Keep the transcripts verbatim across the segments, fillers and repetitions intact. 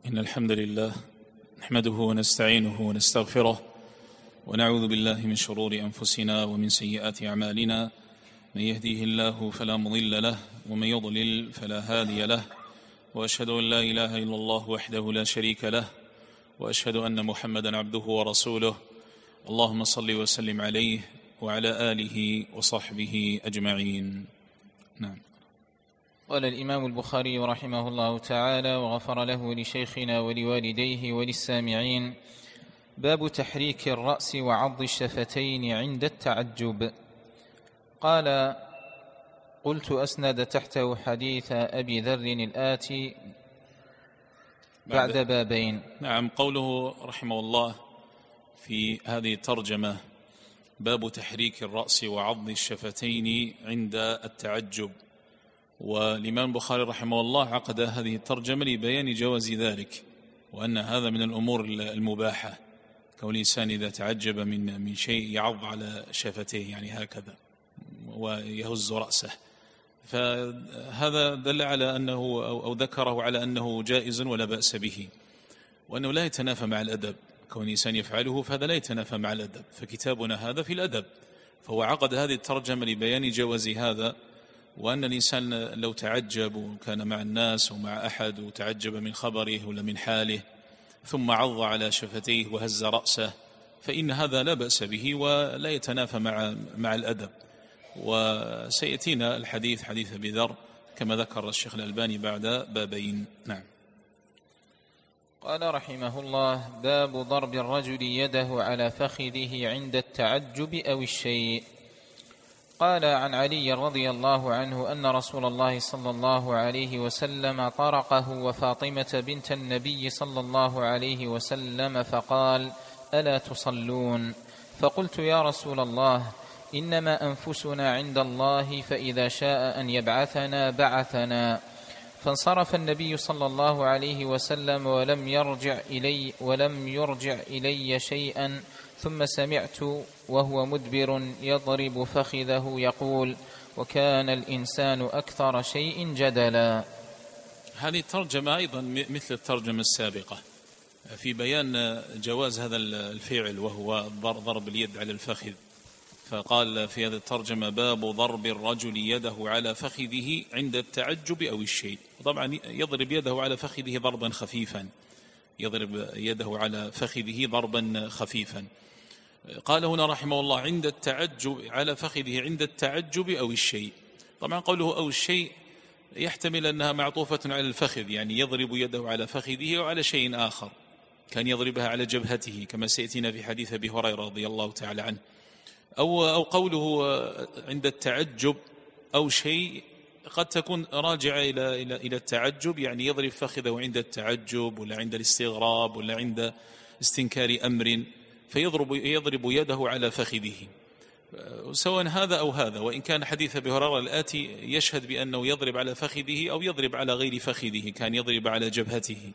إن الحمد لله نحمده ونستعينه ونستغفره ونعوذ بالله من شرور أنفسنا ومن سيئات أعمالنا، من يهديه الله فلا مضل له ومن يضلل فلا هادي له، وأشهد أن لا إله إلا الله وحده لا شريك له، وأشهد أن محمدا عبده ورسوله. اللهم صل وسلم عليه وعلى آله وصحبه أجمعين. نعم. قال الإمام البخاري رحمه الله تعالى وغفر له لشيخنا ولوالديه وللسامعين: باب تحريك الرأس وعض الشفتين عند التعجب. قال: قلت أسند تحته حديث أبي ذر الآتي بعد, بعد بابين. نعم. قوله رحمه الله في هذه الترجمة: باب تحريك الرأس وعض الشفتين عند التعجب. والإمام البخاري رحمه الله عقد هذه الترجمة لبيان جواز ذلك، وأن هذا من الأمور المباحة، كون الإنسان إذا تعجب من من شيء يعض على شفتيه، يعني هكذا، ويهز رأسه، فهذا دل على أنه أو ذكره على أنه جائز ولا بأس به، وأنه لا يتنافى مع الأدب. كون الإنسان يفعله فهذا لا يتنافى مع الأدب، فكتابنا هذا في الأدب، فهو عقد هذه الترجمة لبيان جواز هذا، وأن الإنسان لو تعجب وكان مع الناس ومع أحد وتعجب من خبره ولا من حاله ثم عض على شفتيه وهز رأسه، فإن هذا لا بأس به ولا يتنافى مع مع الأدب. وسيأتينا الحديث حديث أبي ذر كما ذكر الشيخ الألباني بعد بابين. نعم. قال رحمه الله: باب ضرب الرجل يده على فخذه عند التعجب أو الشيء. قال عن علي رضي الله عنه أن رسول الله صلى الله عليه وسلم طرقه وفاطمة بنت النبي صلى الله عليه وسلم فقال: ألا تصلون؟ فقلت: يا رسول الله، إنما أنفسنا عند الله، فإذا شاء أن يبعثنا بعثنا. فانصرف النبي صلى الله عليه وسلم ولم يرجع إلي ولم يرجع إلي شيئا، ثم سمعت وهو مدبر يضرب فخذه يقول: وكان الإنسان أكثر شيء جدلا. هذه الترجمة أيضا مثل الترجمة السابقة في بيان جواز هذا الفعل، وهو ضرب اليد على الفخذ. فقال في هذه الترجمة: باب ضرب الرجل يده على فخذه عند التعجب أو الشيء. طبعا يضرب يده على فخذه ضربا خفيفا، يضرب يده على فخذه ضربا خفيفا. قال هنا رحمه الله: عند التعجب، على فخذه عند التعجب أو الشيء. طبعا قوله أو الشيء يحتمل أنها معطوفة على الفخذ، يعني يضرب يده على فخذه وعلى شيء آخر، كان يضربها على جبهته كما سيأتينا في حديث أبي هريرة رضي الله تعالى عنه. أو, أو قوله عند التعجب أو شيء قد تكون راجعة إلى, إلى, إلى التعجب، يعني يضرب فخذه عند التعجب ولا عند الاستغراب ولا عند استنكار أمر، فيضرب يضرب يده على فخذه، سواء هذا أو هذا. وإن كان حديث أبي هريرة الآتي يشهد بأنه يضرب على فخذه أو يضرب على غير فخذه، كان يضرب على جبهته.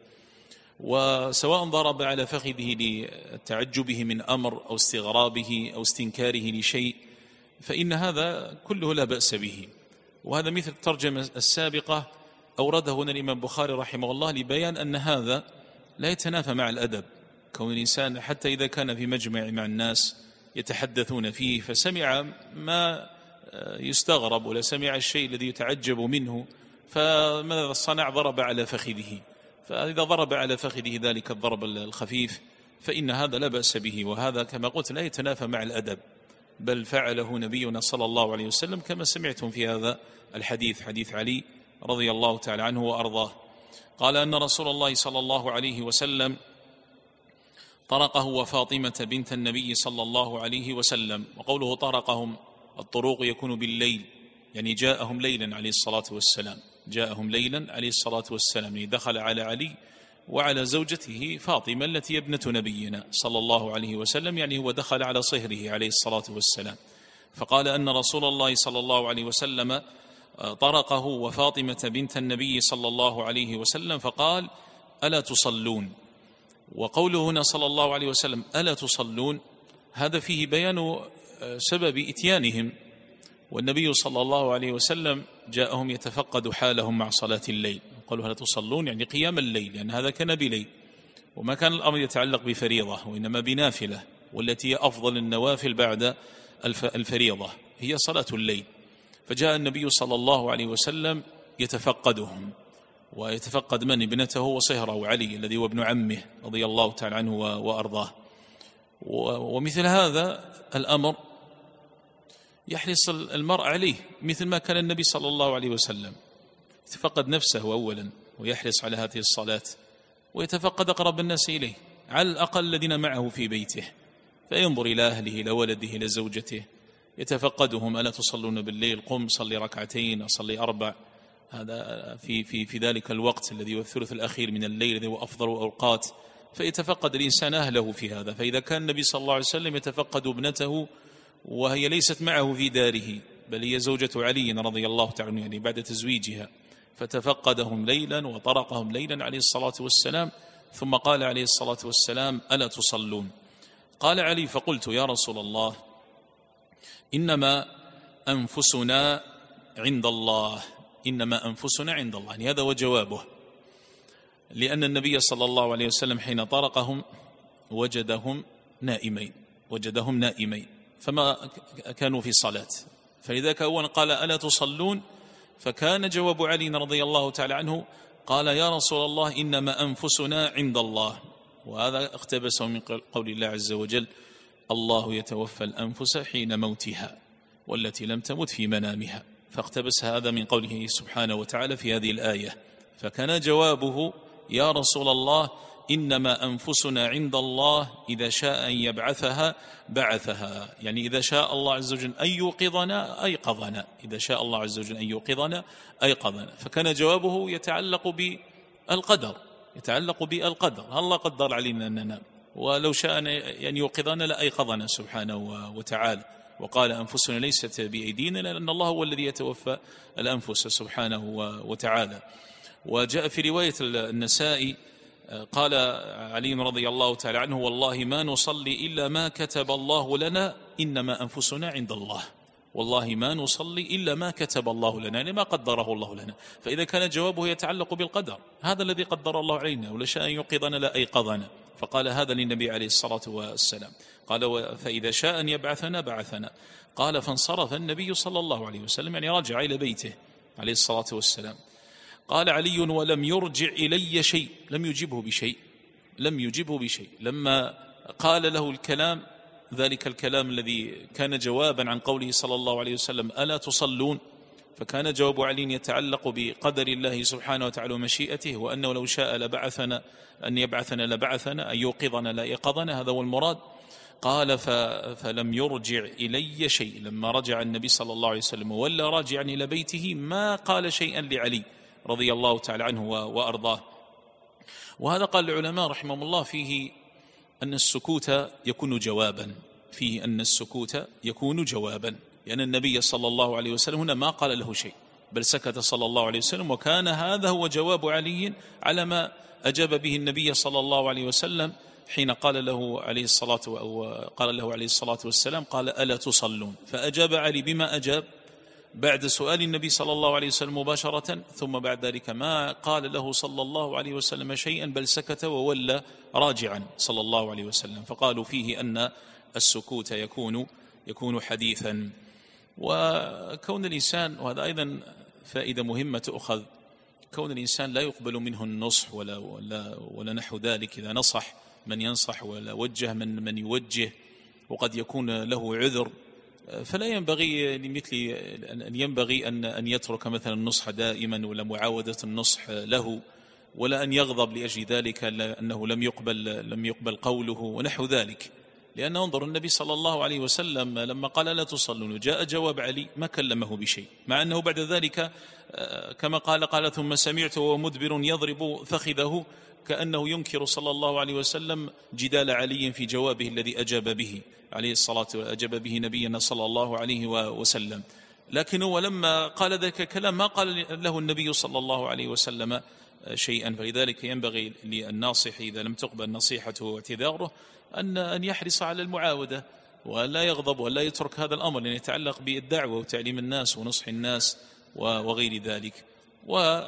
وسواء ضرب على فخذه لتعجبه من أمر أو استغرابه أو استنكاره لشيء، فإن هذا كله لا بأس به. وهذا مثل الترجمة السابقة أورده هنا الإمام البخاري رحمه الله لبيان أن هذا لا يتنافى مع الأدب. كون الإنسان حتى إذا كان في مجمع مع الناس يتحدثون فيه فسمع ما يستغرب ولا سمع الشيء الذي يتعجب منه، فماذا صنع؟ ضرب على فخذه. فإذا ضرب على فخذه ذلك الضرب الخفيف فإن هذا لا بأس به، وهذا كما قلت لا يتنافى مع الأدب، بل فعله نبينا صلى الله عليه وسلم كما سمعتم في هذا الحديث، حديث علي رضي الله تعالى عنه وأرضاه. قال أن رسول الله صلى الله عليه وسلم طرقه وفاطمة بنت النبي صلى الله عليه وسلم. وقوله طرقهم، الطروق يكون بالليل، يعني جاءهم ليلا عليه الصلاة والسلام، جاءهم ليلا عليه الصلاة والسلام، يعني دخل على علي وعلى زوجته فاطمة التي ابنة نبينا صلى الله عليه وسلم، يعني هو دخل على صهره عليه الصلاة والسلام. فقال أن رسول الله صلى الله عليه وسلم طرقه وفاطمة بنت النبي صلى الله عليه وسلم فقال: ألا تصلون؟ وقوله هنا صلى الله عليه وسلم ألا تصلون، هذا فيه بيان سبب إتيانهم، والنبي صلى الله عليه وسلم جاءهم يتفقد حالهم مع صلاة الليل، قالوا هل تصلون يعني قيام الليل، لأن يعني هذا كان بليل، وما كان الأمر يتعلق بفريضة وإنما بنافلة، والتي هي أفضل النوافل بعد الفريضة هي صلاة الليل. فجاء النبي صلى الله عليه وسلم يتفقدهم، ويتفقد من؟ ابنته وصهره علي الذي هو ابن عمه رضي الله تعالى عنه وأرضاه. ومثل هذا الأمر يحرص المرء عليه، مثل ما كان النبي صلى الله عليه وسلم يتفقد نفسه أولا ويحرص على هذه الصلاة، ويتفقد أقرب الناس إليه، على الأقل الذين معه في بيته، فينظر إلى أهله، إلى ولده، إلى زوجته، يتفقدهم: ألا تصلون بالليل؟ قم صلي ركعتين، أصلي أربع. هذا في في في ذلك الوقت الذي هو الثلث الأخير من الليل الذي هو أفضل أوقات، فيتفقد الإنسان أهله في هذا. فإذا كان النبي صلى الله عليه وسلم يتفقد ابنته وهي ليست معه في داره، بل هي زوجة علي رضي الله تعالى عنه يعني بعد تزويجها، فتفقدهم ليلا وطرقهم ليلا عليه الصلاة والسلام، ثم قال عليه الصلاة والسلام: ألا تصلون؟ قال علي: فقلت يا رسول الله إنما أنفسنا عند الله، إنما أنفسنا عند الله، يعني هذا هو جوابه، لأن النبي صلى الله عليه وسلم حين طرقهم وجدهم نائمين وجدهم نائمين فما كانوا في صلاة، فلذلك أولا قال: ألا تصلون؟ فكان جواب علي رضي الله تعالى عنه قال: يا رسول الله إنما أنفسنا عند الله. وهذا اقتبسه من قول الله عز وجل: الله يتوفى الأنفس حين موتها والتي لم تمت في منامها، فاقتبس هذا من قوله سبحانه وتعالى في هذه الآية. فكان جوابه: يا رسول الله إنما أنفسنا عند الله، إذا شاء أن يبعثها بعثها، يعني إذا شاء الله عز وجل أن يوقظنا أيقظنا، إذا شاء الله عز وجل أن يوقظنا أيقظنا. فكان جوابه يتعلق بالقدر، يتعلق بالقدر، الله قدر علينا أن ننام، ولو شاء أن يوقظنا لأيقظنا سبحانه وتعالى. وقال: أنفسنا ليست بأيدينا، لأن الله هو الذي يتوفى الأنفس سبحانه وتعالى. وجاء في رواية النسائي قال علي رضي الله تعالى عنه: والله ما نصلي إلا ما كتب الله لنا، إنما أنفسنا عند الله. والله ما نصلي إلا ما كتب الله لنا، يعني ما قدره الله لنا. فإذا كان جوابه يتعلق بالقدر، هذا الذي قدر الله علينا، ولشاء أن يوقظنا لأيقظنا، فقال هذا للنبي عليه الصلاة والسلام. قال: فإذا شاء أن يبعثنا بعثنا. قال: فانصرف النبي صلى الله عليه وسلم، يعني رجع إلى بيته عليه الصلاة والسلام. قال علي: ولم يرجع إلي شيء، لم يجبه بشيء، لم يجبه بشيء. لما قال له الكلام، ذلك الكلام الذي كان جوابا عن قوله صلى الله عليه وسلم: ألا تصلون؟ فكان جواب علي يتعلق بقدر الله سبحانه وتعالى ومشيئته، وأنه لو شاء لبعثنا، أن يبعثنا لبعثنا، أن يوقظنا لأيقظنا، هذا هو المراد. قال: فلم يرجع إلي شيء. لما رجع النبي صلى الله عليه وسلم ولا راجعا إلى بيته، ما قال شيئا لعلي رضي الله تعالى عنه وأرضاه. وهذا قال العلماء رحمهم الله فيه أن السكوت يكون جوابا، فيه أن السكوت يكون جوابا، لأن النبي صلى الله عليه وسلم هنا ما قال له شيء، بل سكت صلى الله عليه وسلم، وكان هذا هو جواب علي على ما أجاب به النبي صلى الله عليه وسلم حين قال له عليه الصلاة وقال له عليه الصلاة والسلام: قال: ألا تصلون؟ فأجاب علي بما أجاب بعد سؤال النبي صلى الله عليه وسلم مباشرة، ثم بعد ذلك ما قال له صلى الله عليه وسلم شيئا، بل سكت وولى راجعا صلى الله عليه وسلم. فقالوا فيه أن السكوت يكون يكون حديثا. وكون الإنسان، وهذا أيضا فائدة مهمة تؤخذ، كون الإنسان لا يقبل منه النصح ولا, ولا, ولا نحو ذلك، إذا نصح من ينصح ولا وجه من من يوجه، وقد يكون له عذر، فلا ينبغي لمثل أن ينبغي أن أن يترك مثلا النصح دائما، ولا معاودة النصح له، ولا أن يغضب لأجل ذلك أنه لم يقبل لم يقبل قوله ونحو ذلك. لأن انظر النبي صلى الله عليه وسلم لما قال: لا تصلون، جاء جواب علي ما كلمه بشيء، مع أنه بعد ذلك كما قال قال ثم سمعت وهو مدبر يضرب فخذه، كأنه ينكر صلى الله عليه وسلم جدال علي في جوابه الذي أجاب به عليه الصلاة وأجاب به نبينا صلى الله عليه وسلم. لكن هو لما قال ذلك الكلام ما قال له النبي صلى الله عليه وسلم شيئا. فلذلك ينبغي للناصح إذا لم تقبل نصيحته واعتذاره أن أن يحرص على المعاودة، ولا يغضب، ولا يترك هذا الأمر، لأن يتعلق بالدعوة وتعليم الناس ونصح الناس وغير ذلك.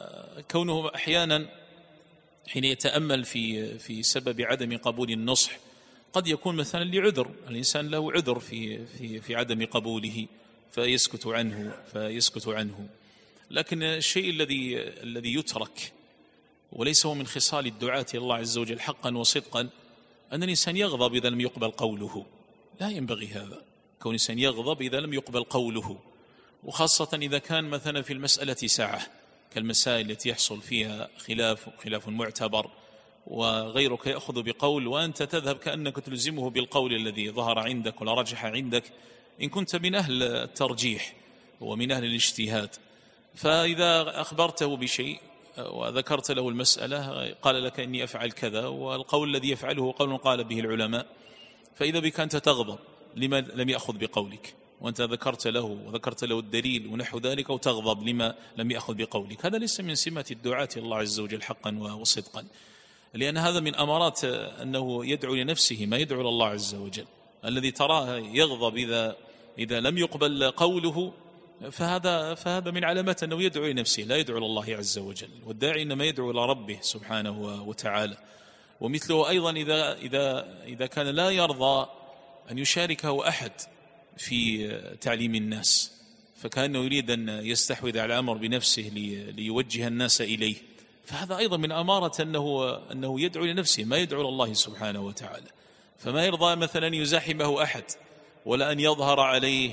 كونه أحيانا حين يتأمل في في سبب عدم قبول النصح قد يكون مثلا لعذر، الإنسان له عذر في في في عدم قبوله فيسكت عنه فيسكت عنه لكن الشيء الذي الذي يترك وليس هو من خصال الدعاة إلى الله عز وجل حقا وصدقا أن الإنسان يغضب إذا لم يقبل قوله. لا ينبغي هذا، كون الإنسان يغضب إذا لم يقبل قوله، وخاصة إذا كان مثلا في المسألة ساعة كالمسائل التي يحصل فيها خلاف خلاف معتبر وغيرك يأخذ بقول وأنت تذهب كأنك تلزمه بالقول الذي ظهر عندك ولا رجح عندك إن كنت من أهل الترجيح ومن أهل الاجتهاد. فإذا أخبرته بشيء وذكرت له المسألة قال لك إني أفعل كذا والقول الذي يفعله قول قال به العلماء، فإذا بك أنت تغضب لما لم يأخذ بقولك وأنت ذكرت له وذكرت له الدليل ونحو ذلك وتغضب لما لم يأخذ بقولك. هذا ليس من سمة الدعاة إلى الله عز وجل حقا وصدقا، لأن هذا من أمارات أنه يدعو لنفسه ما يدعو لله عز وجل. الذي تراه يغضب إذا إذا لم يقبل قوله فهذا فهذا من علامات أنه يدعو لنفسه لا يدعو لله عز وجل، والداعي إنما يدعو إلى ربه سبحانه وتعالى. ومثله أيضا إذا إذا إذا كان لا يرضى أن يشاركه أحد في تعليم الناس فكأنه يريد أن يستحوذ على الأمر بنفسه ليوجه الناس إليه، فهذا أيضا من أمارة أنه أنه يدعو لنفسه ما يدعو لله سبحانه وتعالى. فما يرضى مثلا يزاحمه أحد ولا أن يظهر عليه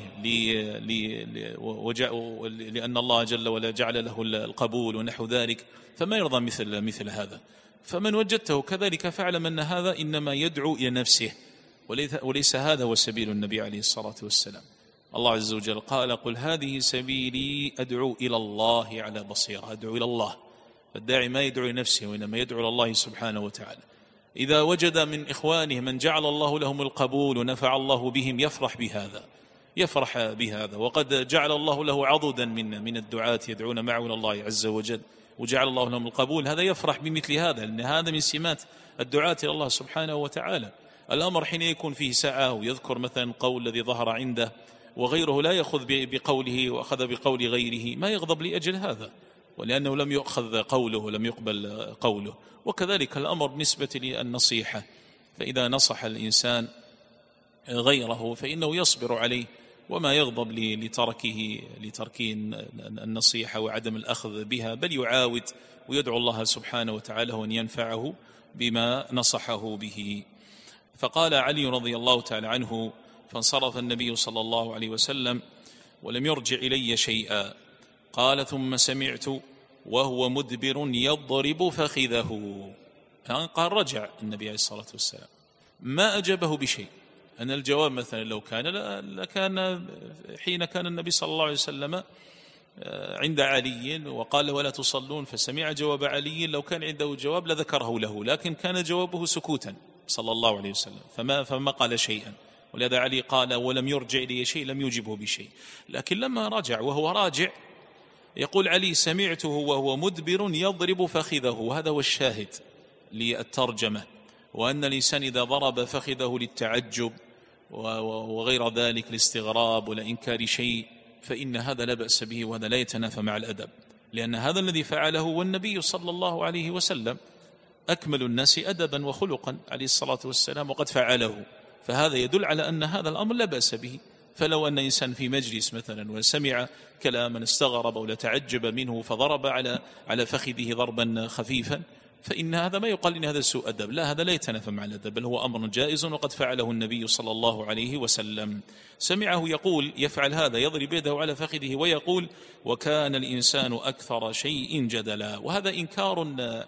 لأن الله جل وعلا جعل له القبول ونحو ذلك، فما يرضى مثل مثل هذا. فمن وجدته كذلك فاعلم أن هذا إنما يدعو إلى نفسه وليس هذا هو سبيل النبي عليه الصلاة والسلام. الله عز وجل قال قل هذه سبيلي أدعو إلى الله على بصيرة، أدعو إلى الله. فالداعي ما يدعو لنفسه وإنما يدعو إلى الله سبحانه وتعالى. إذا وجد من إخوانه من جعل الله لهم القبول ونفع الله بهم يفرح بهذا يفرح بهذا وقد جعل الله له عضدا من من الدعاة يدعون معه إلى الله عز وجل وجعل الله لهم القبول، هذا يفرح بمثل هذا لأن هذا من سمات الدعاة إلى الله سبحانه وتعالى. الأمر حين يكون فيه سعة ويذكر مثلا قول الذي ظهر عنده وغيره لا يأخذ بقوله وأخذ بقول غيره ما يغضب لأجل هذا ولأنه لم يؤخذ قوله ولم يقبل قوله. وكذلك الأمر بالنسبة للنصيحة، فإذا نصح الإنسان غيره فإنه يصبر عليه وما يغضب لتركه لترك النصيحة وعدم الأخذ بها، بل يعاود ويدعو الله سبحانه وتعالى أن ينفعه بما نصحه به. فقال علي رضي الله تعالى عنه فانصرف النبي صلى الله عليه وسلم ولم يرجع إلي شيئا. قال ثم سمعت وهو مدبر يضرب فخذه. قال رجع النبي عليه الصلاة والسلام ما أجابه بشيء. أن الجواب مثلا لو كان لكان حين كان النبي صلى الله عليه وسلم عند علي وقال ولا تصلون فسمع جواب علي، لو كان عنده جواب لذكره له، لكن كان جوابه سكوتا صلى الله عليه وسلم فما, فما قال شيئا. ولهذا علي قال ولم يرجع لي شيء لم يجبه بشيء. لكن لما رجع وهو راجع يقول علي سمعته وهو مدبر يضرب فخذه، وهذا هو الشاهد للترجمة، وأن الإنسان إذا ضرب فخذه للتعجب وغير ذلك الاستغراب ولا إنكار شيء فإن هذا لا بأس به وهذا لا يتنافى مع الأدب، لأن هذا الذي فعله والنبي صلى الله عليه وسلم أكمل الناس أدبا وخلقا عليه الصلاة والسلام وقد فعله، فهذا يدل على أن هذا الأمر لا بأس به. فلو أن إنسان في مجلس مثلا وسمع كلاما استغرب ولا تعجب منه فضرب على على فخذه ضربا خفيفا فإن هذا ما يقال إن هذا سوء أدب، لا، هذا لا يتنافى مع الأدب، بل هو أمر جائز وقد فعله النبي صلى الله عليه وسلم. سمعه يقول يفعل هذا يضرب يده على فخذه ويقول وكان الإنسان أكثر شيء جدلا، وهذا إنكار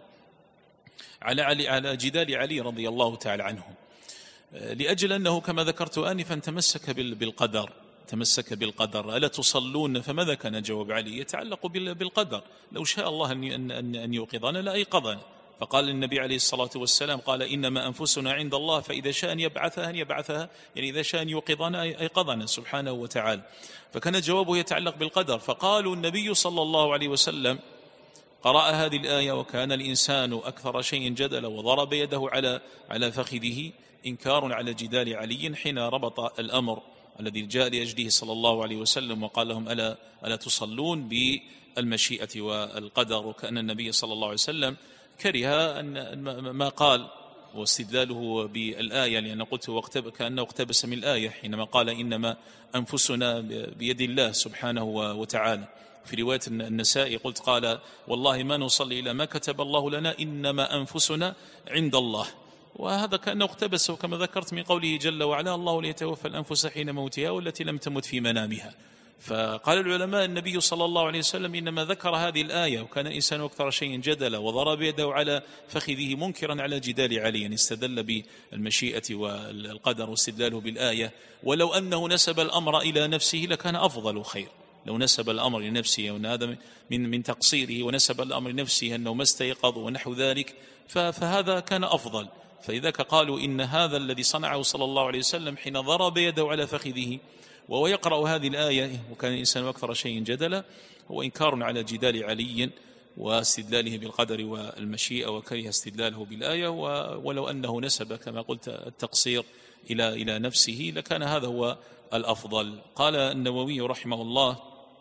على علي على جدال علي رضي الله تعالى عنه، لأجل أنه كما ذكرت آنفا تمسك بالقدر تمسك بالقدر. ألا تصلون؟ فماذا كان جواب علي؟ يتعلق بالقدر، لو شاء الله أن أن يوقظنا لأيقظنا. فقال النبي عليه الصلاة والسلام قال إنما أنفسنا عند الله فإذا شاء أن يبعثها أن يبعثها، يعني إذا شاء أن يوقظنا أيقظنا سبحانه وتعالى. فكان جوابه يتعلق بالقدر. فقالوا النبي صلى الله عليه وسلم قرأ هذه الآية وكان الإنسان أكثر شيء جدلا وضرب يده على على فخذه، إنكار على جدال علي حين ربط الأمر الذي جاء لأجله صلى الله عليه وسلم وقال لهم ألا, ألا تصلون بالمشيئة والقدر، وكأن النبي صلى الله عليه وسلم كره أن ما قال واستدلاله بالآية، لأن قلت كأنه اقتبس من الآية حينما قال إنما أنفسنا بيد الله سبحانه وتعالى. في رواية النسائي قلت قال والله ما نصلي إلى ما كتب الله لنا إنما أنفسنا عند الله، وهذا كأنه اقتبسه كما ذكرت من قوله جل وعلا الله ليتوفى الأنفس حين موتها والتي لم تمت في منامها. فقال العلماء النبي صلى الله عليه وسلم إنما ذكر هذه الآية وكان الإنسان أكثر شيء جدلا وضرب يده على فخذه منكرا على جدال علي، يعني استدل بالمشيئة والقدر واستدلاله بالآية. ولو أنه نسب الأمر إلى نفسه لكان أفضل خير، لو نسب الأمر لنفسه وأن هذا من من تقصيره ونسب الأمر لنفسه أنه ما استيقظ ونحو ذلك فهذا كان أفضل. فإذاك قالوا إن هذا الذي صنعه صلى الله عليه وسلم حين ضرب يده على فخذه وهو يقرأ هذه الآية وكان الإنسان أكثر شيء جدلا هو إنكار على جدال علي واستدلاله بالقدر والمشيئة وكره استدلاله بالآية. ولو أنه نسب كما قلت التقصير إلى إلى نفسه لكان هذا هو الأفضل. قال النووي رحمه الله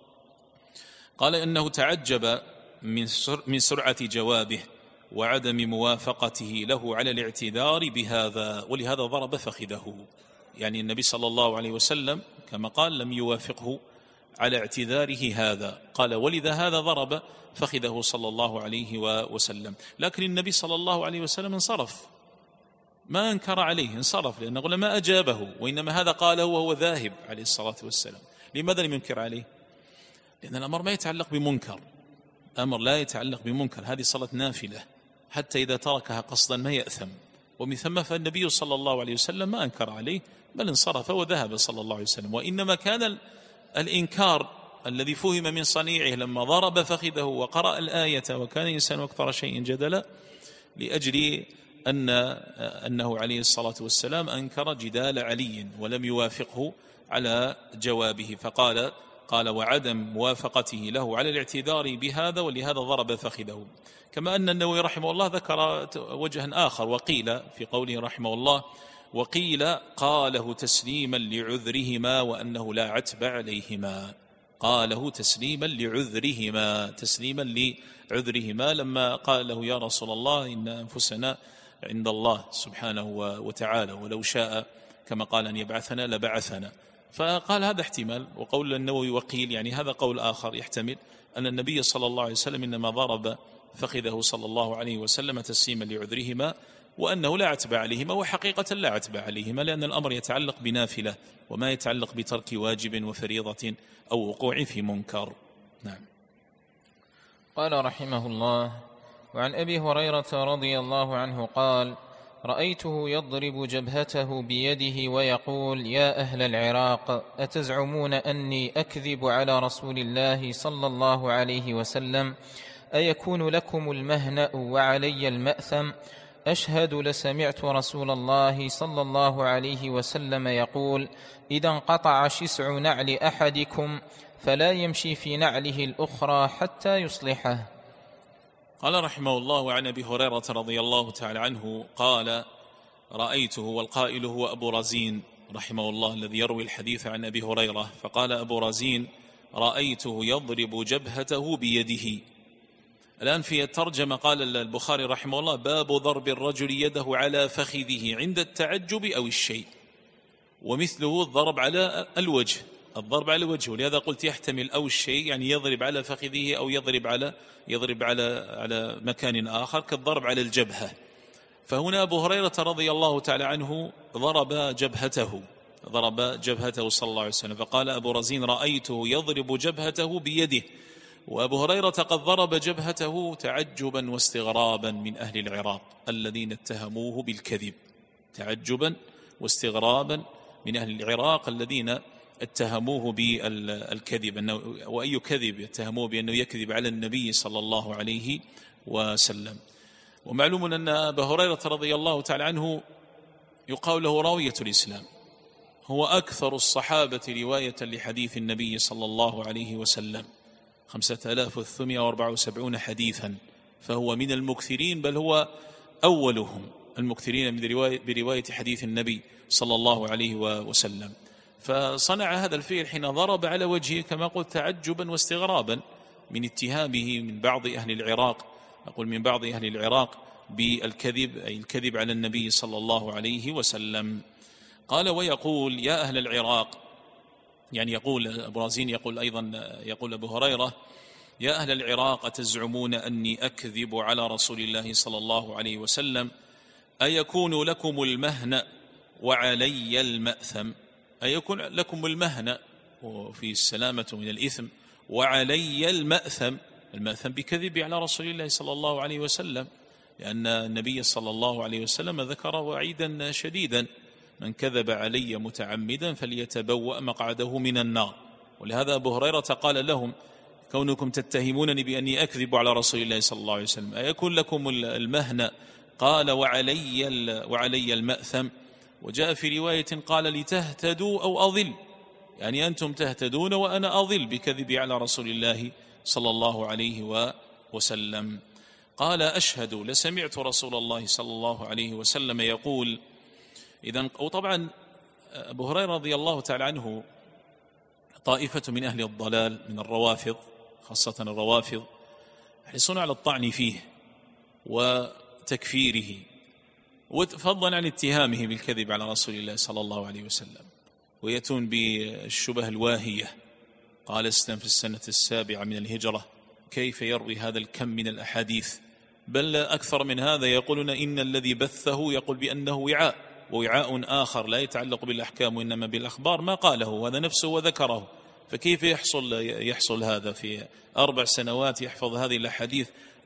قال إنه تعجب من سرعة جوابه وعدم موافقته له على الاعتذار بهذا، ولهذا ضرب فخذه. يعني النبي صلى الله عليه وسلم كما قال لم يوافقه على اعتذاره هذا، قال ولذا هذا ضرب فخذه صلى الله عليه وسلم. لكن النبي صلى الله عليه وسلم انصرف، ما أنكر عليه، انصرف، لأنه ما أجابه، وإنما هذا قاله وهو ذاهب عليه الصلاة والسلام. لماذا لم ينكر عليه؟ لأن الأمر ما يتعلق بمنكر، أمر لا يتعلق بمنكر، هذه صلاة نافلة حتى إذا تركها قصدا ما يأثم، ومن ثم فالنبي صلى الله عليه وسلم ما أنكر عليه بل انصرف وذهب صلى الله عليه وسلم. وإنما كان الإنكار الذي فهم من صنيعه لما ضرب فخذه وقرأ الآية وكان الإنسان أكثر شيء جدلا لأجل أن أنه عليه الصلاة والسلام أنكر جدال علي ولم يوافقه على جوابه، فقال قال وعدم موافقته له على الاعتذار بهذا ولهذا ضرب فخذه. كما أن النووي رحمه الله ذكر وجها آخر، وقيل في قوله رحمه الله وقيل قاله تسليما لعذرهما وأنه لا عتب عليهما، قاله تسليما لعذرهما تسليما لعذرهما لما قال له يا رسول الله إن أنفسنا عند الله سبحانه وتعالى ولو شاء كما قال أن يبعثنا لبعثنا، فقال هذا احتمال. وقول النووي وقيل يعني هذا قول آخر يحتمل أن النبي صلى الله عليه وسلم إنما ضرب فخذه صلى الله عليه وسلم تسليما لعذرهما وأنه لا عتب عليهما، وحقيقة لا عتب عليهما لأن الأمر يتعلق بنافلة وما يتعلق بترك واجب وفريضة أو وقوع في منكر. نعم. قال رحمه الله وعن أبي هريرة رضي الله عنه قال رأيته يضرب جبهته بيده ويقول يا أهل العراق أتزعمون أني أكذب على رسول الله صلى الله عليه وسلم؟ أيكون لكم المهنأ وعلي المأثم؟ أشهد لسمعت رسول الله صلى الله عليه وسلم يقول إذا انقطع شسع نعل أحدكم فلا يمشي في نعله الأخرى حتى يصلحه. قال رحمه الله عن أبي هريرة رضي الله تعالى عنه قال رأيته، والقائل هو أبو رزين رحمه الله الذي يروي الحديث عن أبي هريرة، فقال أبو رزين رأيته يضرب جبهته بيده. الآن في الترجمة قال البخاري رحمه الله باب ضرب الرجل يده على فخذه عند التعجب أو الشيء، ومثله الضرب على الوجه، الضرب على الوجه، ولهذا قلت يحتمل أو الشيء يعني يضرب على فخذه أو يضرب على يضرب على على مكان آخر كالضرب على الجبهة. فهنا أبو هريرة رضي الله تعالى عنه ضرب جبهته ضرب جبهته صلى الله عليه وسلم، فقال أبو رزين رأيته يضرب جبهته بيده، وأبو هريرة قد ضرب جبهته تعجبا واستغرابا من أهل العراق الذين اتهموه بالكذب، تعجبا واستغرابا من أهل العراق الذين اتهموه بالكذب، أنه وأي كذب يتهموه بأنه يكذب على النبي صلى الله عليه وسلم. ومعلوم أن أبا هريرة رضي الله تعالى عنه يقال له راوية الإسلام، هو أكثر الصحابة رواية لحديث النبي صلى الله عليه وسلم، خمسة آلاف وثمانمائة وأربعة وسبعين حديثا، فهو من المكثرين بل هو أولهم المكثرين من رواية برواية حديث النبي صلى الله عليه وسلم. فصنع هذا الفعل حين ضرب على وجهه كما قلت تعجبا واستغرابا من اتهامه من بعض أهل العراق، أقول من بعض أهل العراق بالكذب، أي الكذب على النبي صلى الله عليه وسلم. قال ويقول يا أهل العراق، يعني يقول أبو رازين يقول أيضا يقول أبو هريرة يا أهل العراق أتزعمون أني أكذب على رسول الله صلى الله عليه وسلم أيكون لكم المهنة وعلي المأثم، أيكون لكم المهنة وفي السلامة من الإثم وعلي المأثم، المأثم بكذب على رسول الله صلى الله عليه وسلم، لأن النبي صلى الله عليه وسلم ذكر وعيدا شديدا من كذب علي متعمدا فليتبوأ مقعده من النار. ولهذا أبو هريرة قال لهم كونكم تتهمونني بأني أكذب على رسول الله صلى الله عليه وسلم أيكون لكم المهنة، قال وعلي, وعلي المأثم. وجاء في رواية قال لتهتدوا أو أضل، يعني أنتم تهتدون وأنا أضل بكذبي على رسول الله صلى الله عليه وسلم. قال أشهد لسمعت رسول الله صلى الله عليه وسلم يقول إذن. وطبعا أبو هريرة رضي الله تعالى عنه طائفة من أهل الضلال من الروافض خاصة الروافض يحرصون على الطعن فيه وتكفيره فضلا عن اتهامه بالكذب على رسول الله صلى الله عليه وسلم، ويأتون بالشبه الواهية. قال اسلم في السنة السابعة من الهجرة كيف يروي هذا الكم من الأحاديث، بل أكثر من هذا يقولون إن الذي بثه يقول بأنه وعاء ووعاء آخر لا يتعلق بالأحكام وإنما بالأخبار ما قاله هذا نفسه وذكره، فكيف يحصل يحصل هذا في أربع سنوات يحفظ هذه الأحاديث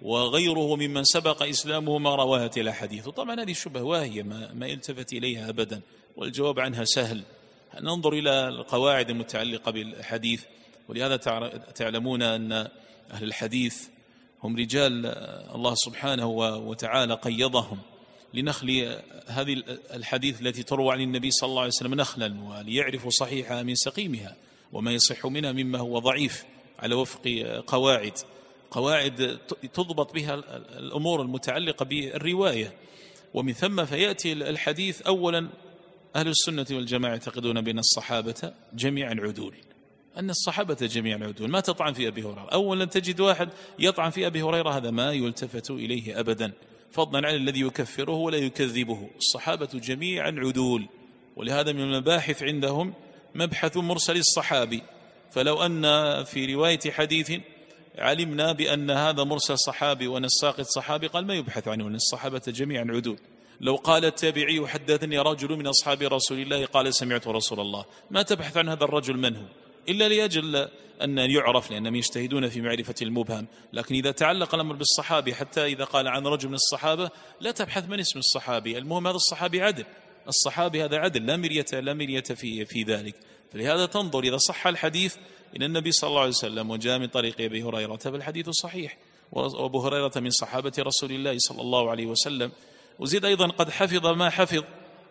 وغيره ممن سبق إسلامه ما روى هذه الأحاديث؟ وطبعا هذه شبه واهية ما, ما يلتفت إليها أبدا، والجواب عنها سهل. ننظر إلى القواعد المتعلقة بالحديث، ولهذا تعلمون أن أهل الحديث هم رجال الله سبحانه وتعالى قيضهم لنخل هذه الحديث التي تروى عن النبي صلى الله عليه وسلم نخلا، وليعرفوا صحيحها من سقيمها وما يصح منها مما هو ضعيف على وفق قواعد قواعد تضبط بها الأمور المتعلقة بالرواية. ومن ثم فيأتي الحديث أولا أهل السنة والجماعة يعتقدون بأن الصحابة جميعا عدول، أن الصحابة جميعا عدول، ما تطعن في أبي هريرة. أولا تجد واحد يطعن في أبي هريرة هذا ما يلتفت إليه أبدا، فضلا عن الذي يكفره ولا يكذبه. الصحابة جميعا عدول، ولهذا من المباحث عندهم مبحث مرسل الصحابي، فلو أن في رواية حديث علمنا بأن هذا مرسل صحابي ونساقط صحابي قال ما يبحث عنه، أن الصحابة جميعا عدول. لو قال التابعي حدثني رجل من أصحاب رسول الله قال سمعت رسول الله، ما تبحث عن هذا الرجل من هو إلا لأجل أن يعرف، لأنهم يجتهدون في معرفة المبهم. لكن إذا تعلق الأمر بالصحابي حتى إذا قال عن رجل من الصحابة لا تبحث من اسم الصحابي، المهم هذا الصحابي عدل، الصحابي هذا عدل لا مرية لا مرية في في ذلك. فلهذا تنظر إذا صح الحديث إن النبي صلى الله عليه وسلم وجاء من طريق أبي هريرة فالحديث صحيح، وأبو هريرة من صحابة رسول الله صلى الله عليه وسلم. وزيد أيضا قد حفظ ما حفظ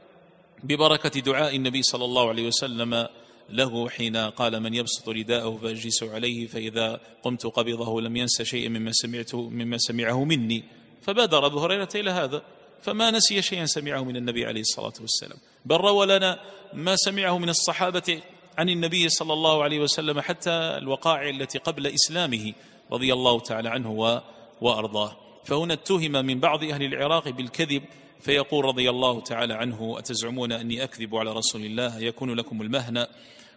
ببركة دعاء النبي صلى الله عليه وسلم له حين قال من يبسط رداءه فأجلس عليه فإذا قمت قبضه لم ينس شيئا مما سمعته مما سمعه مني، فبادر أبو هريرة إلى هذا فما نسي شيئا سمعه من النبي عليه الصلاة والسلام، بل روى لنا ما سمعه من الصحابة عن النبي صلى الله عليه وسلم حتى الوقائع التي قبل إسلامه رضي الله تعالى عنه وأرضاه. فهنا اتهم من بعض أهل العراق بالكذب، فيقول رضي الله تعالى عنه أتزعمون أني أكذب على رسول الله يكون لكم المهنة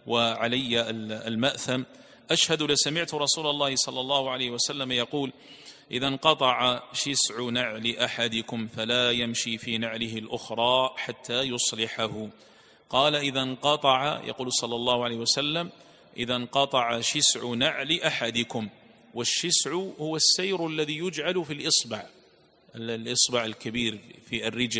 وعلي المأثم. أشهد لسمعت رسول الله صلى الله عليه وسلم يقول إذا انقطع شسع نعل أحدكم فلا يمشي في نعله الأخرى حتى يصلحه. قال إذا انقطع، يقول صلى الله عليه وسلم إذا انقطع شسع نعل أحدكم، والشسع هو السير الذي يجعل في الإصبع، الإصبع الكبير في الرجل،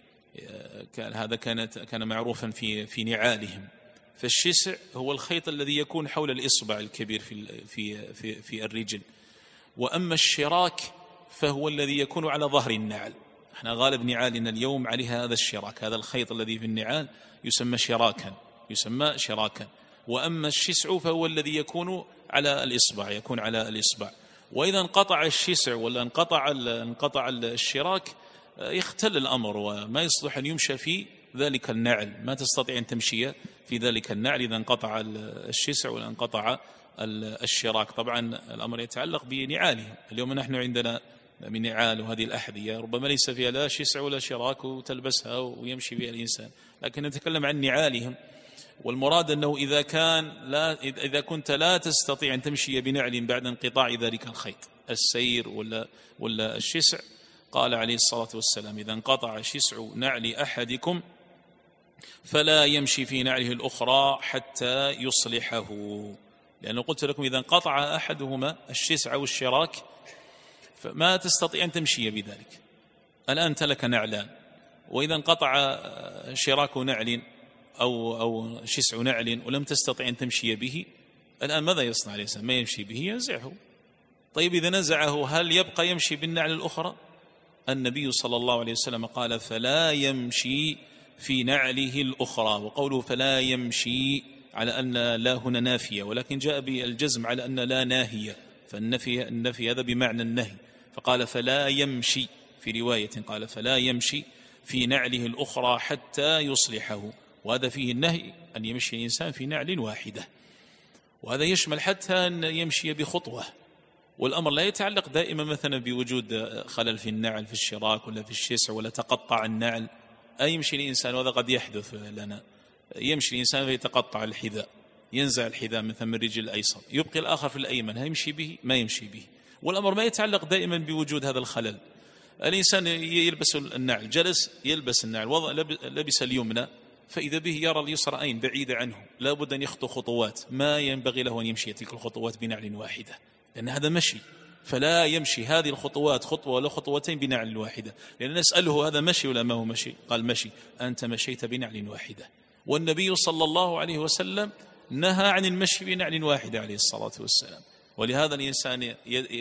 كان هذا كانت كان معروفا في في نعالهم. فالشسع هو الخيط الذي يكون حول الإصبع الكبير في في في, في الرجل. وأما الشراك فهو الذي يكون على ظهر النعل. احنا غالب نعالنا اليوم عليها هذا الشراك، هذا الخيط الذي في النعال يسمى شراكا يسمى شراكا وأما الشسع فهو الذي يكون على الإصبع، يكون على الإصبع. وإذا انقطع الشسع ولا انقطع انقطع الشراك يختل الأمر وما يصلح أن يمشى فيه ذلك النعل، ما تستطيع أن تمشي في ذلك النعل إذا انقطع الشسع ولا انقطع الشراك. طبعا الأمر يتعلق بنعالهم. اليوم نحن عندنا من نعال وهذه الأحذية ربما ليس فيها لا شسع ولا شراك وتلبسها ويمشي بها الإنسان، لكن نتكلم عن نعالهم. والمراد أنه إذا كان لا إذا كنت لا تستطيع أن تمشي بنعل بعد انقطاع ذلك الخيط، السير ولا ولا الشسع، قال عليه الصلاة والسلام: إذا انقطع شسع نعل أحدكم فلا يمشي في نعله الأخرى حتى يصلحه. لأنه قلت لكم إذا انقطع أحدهما الشسع والشراك فما تستطيع أن تمشي بذلك. الآن أنت لك نعلان، وإذا انقطع شراك نعل أو أو شسع نعل ولم تستطيع أن تمشي به، الآن ماذا يصنع الإنسان؟ ما يمشي به، ينزعه. طيب إذا نزعه هل يبقى يمشي بالنعل الأخرى؟ النبي صلى الله عليه وسلم قال: فلا يمشي في نعله الأخرى. وقوله فلا يمشي على أن لا هنا نافية، ولكن جاء بالجزم على أن لا ناهية، فالنفي النفي هذا بمعنى النهي، فقال فلا يمشي. في رواية قال فلا يمشي في نعله الأخرى حتى يصلحه، وهذا فيه النهي أن يمشي الإنسان في نعل واحدة، وهذا يشمل حتى أن يمشي بخطوة. والأمر لا يتعلق دائما مثلا بوجود خلل في النعل في الشراك ولا في الشسع ولا تقطع النعل. أي يمشي الإنسان، وهذا قد يحدث لنا، يمشي الإنسان فيتقطع الحذاء، ينزع الحذاء مثلا من رجل الأيسر، يبقي الآخر في الأيمن، هيمشي به؟ ما يمشي به. والأمر ما يتعلق دائما بوجود هذا الخلل. الإنسان يلبس النعل، جلس يلبس النعل، وضع لبس اليمنى، فإذا به يرى اليسرى أين بعيدة عنه، لا بد أن يخطو خطوات، ما ينبغي له أن يمشي تلك الخطوات بنعل واحدة، لأن هذا مشي. فلا يمشي هذه الخطوات خطوة ولا خطوتين بنعل واحدة. لأن نسأله هذا مشي ولا ما هو مشي؟ قال مشي. أنت مشيت بنعل واحدة. والنبي صلى الله عليه وسلم نهى عن المشي بنعل واحدة عليه الصلاة والسلام. ولهذا الإنسان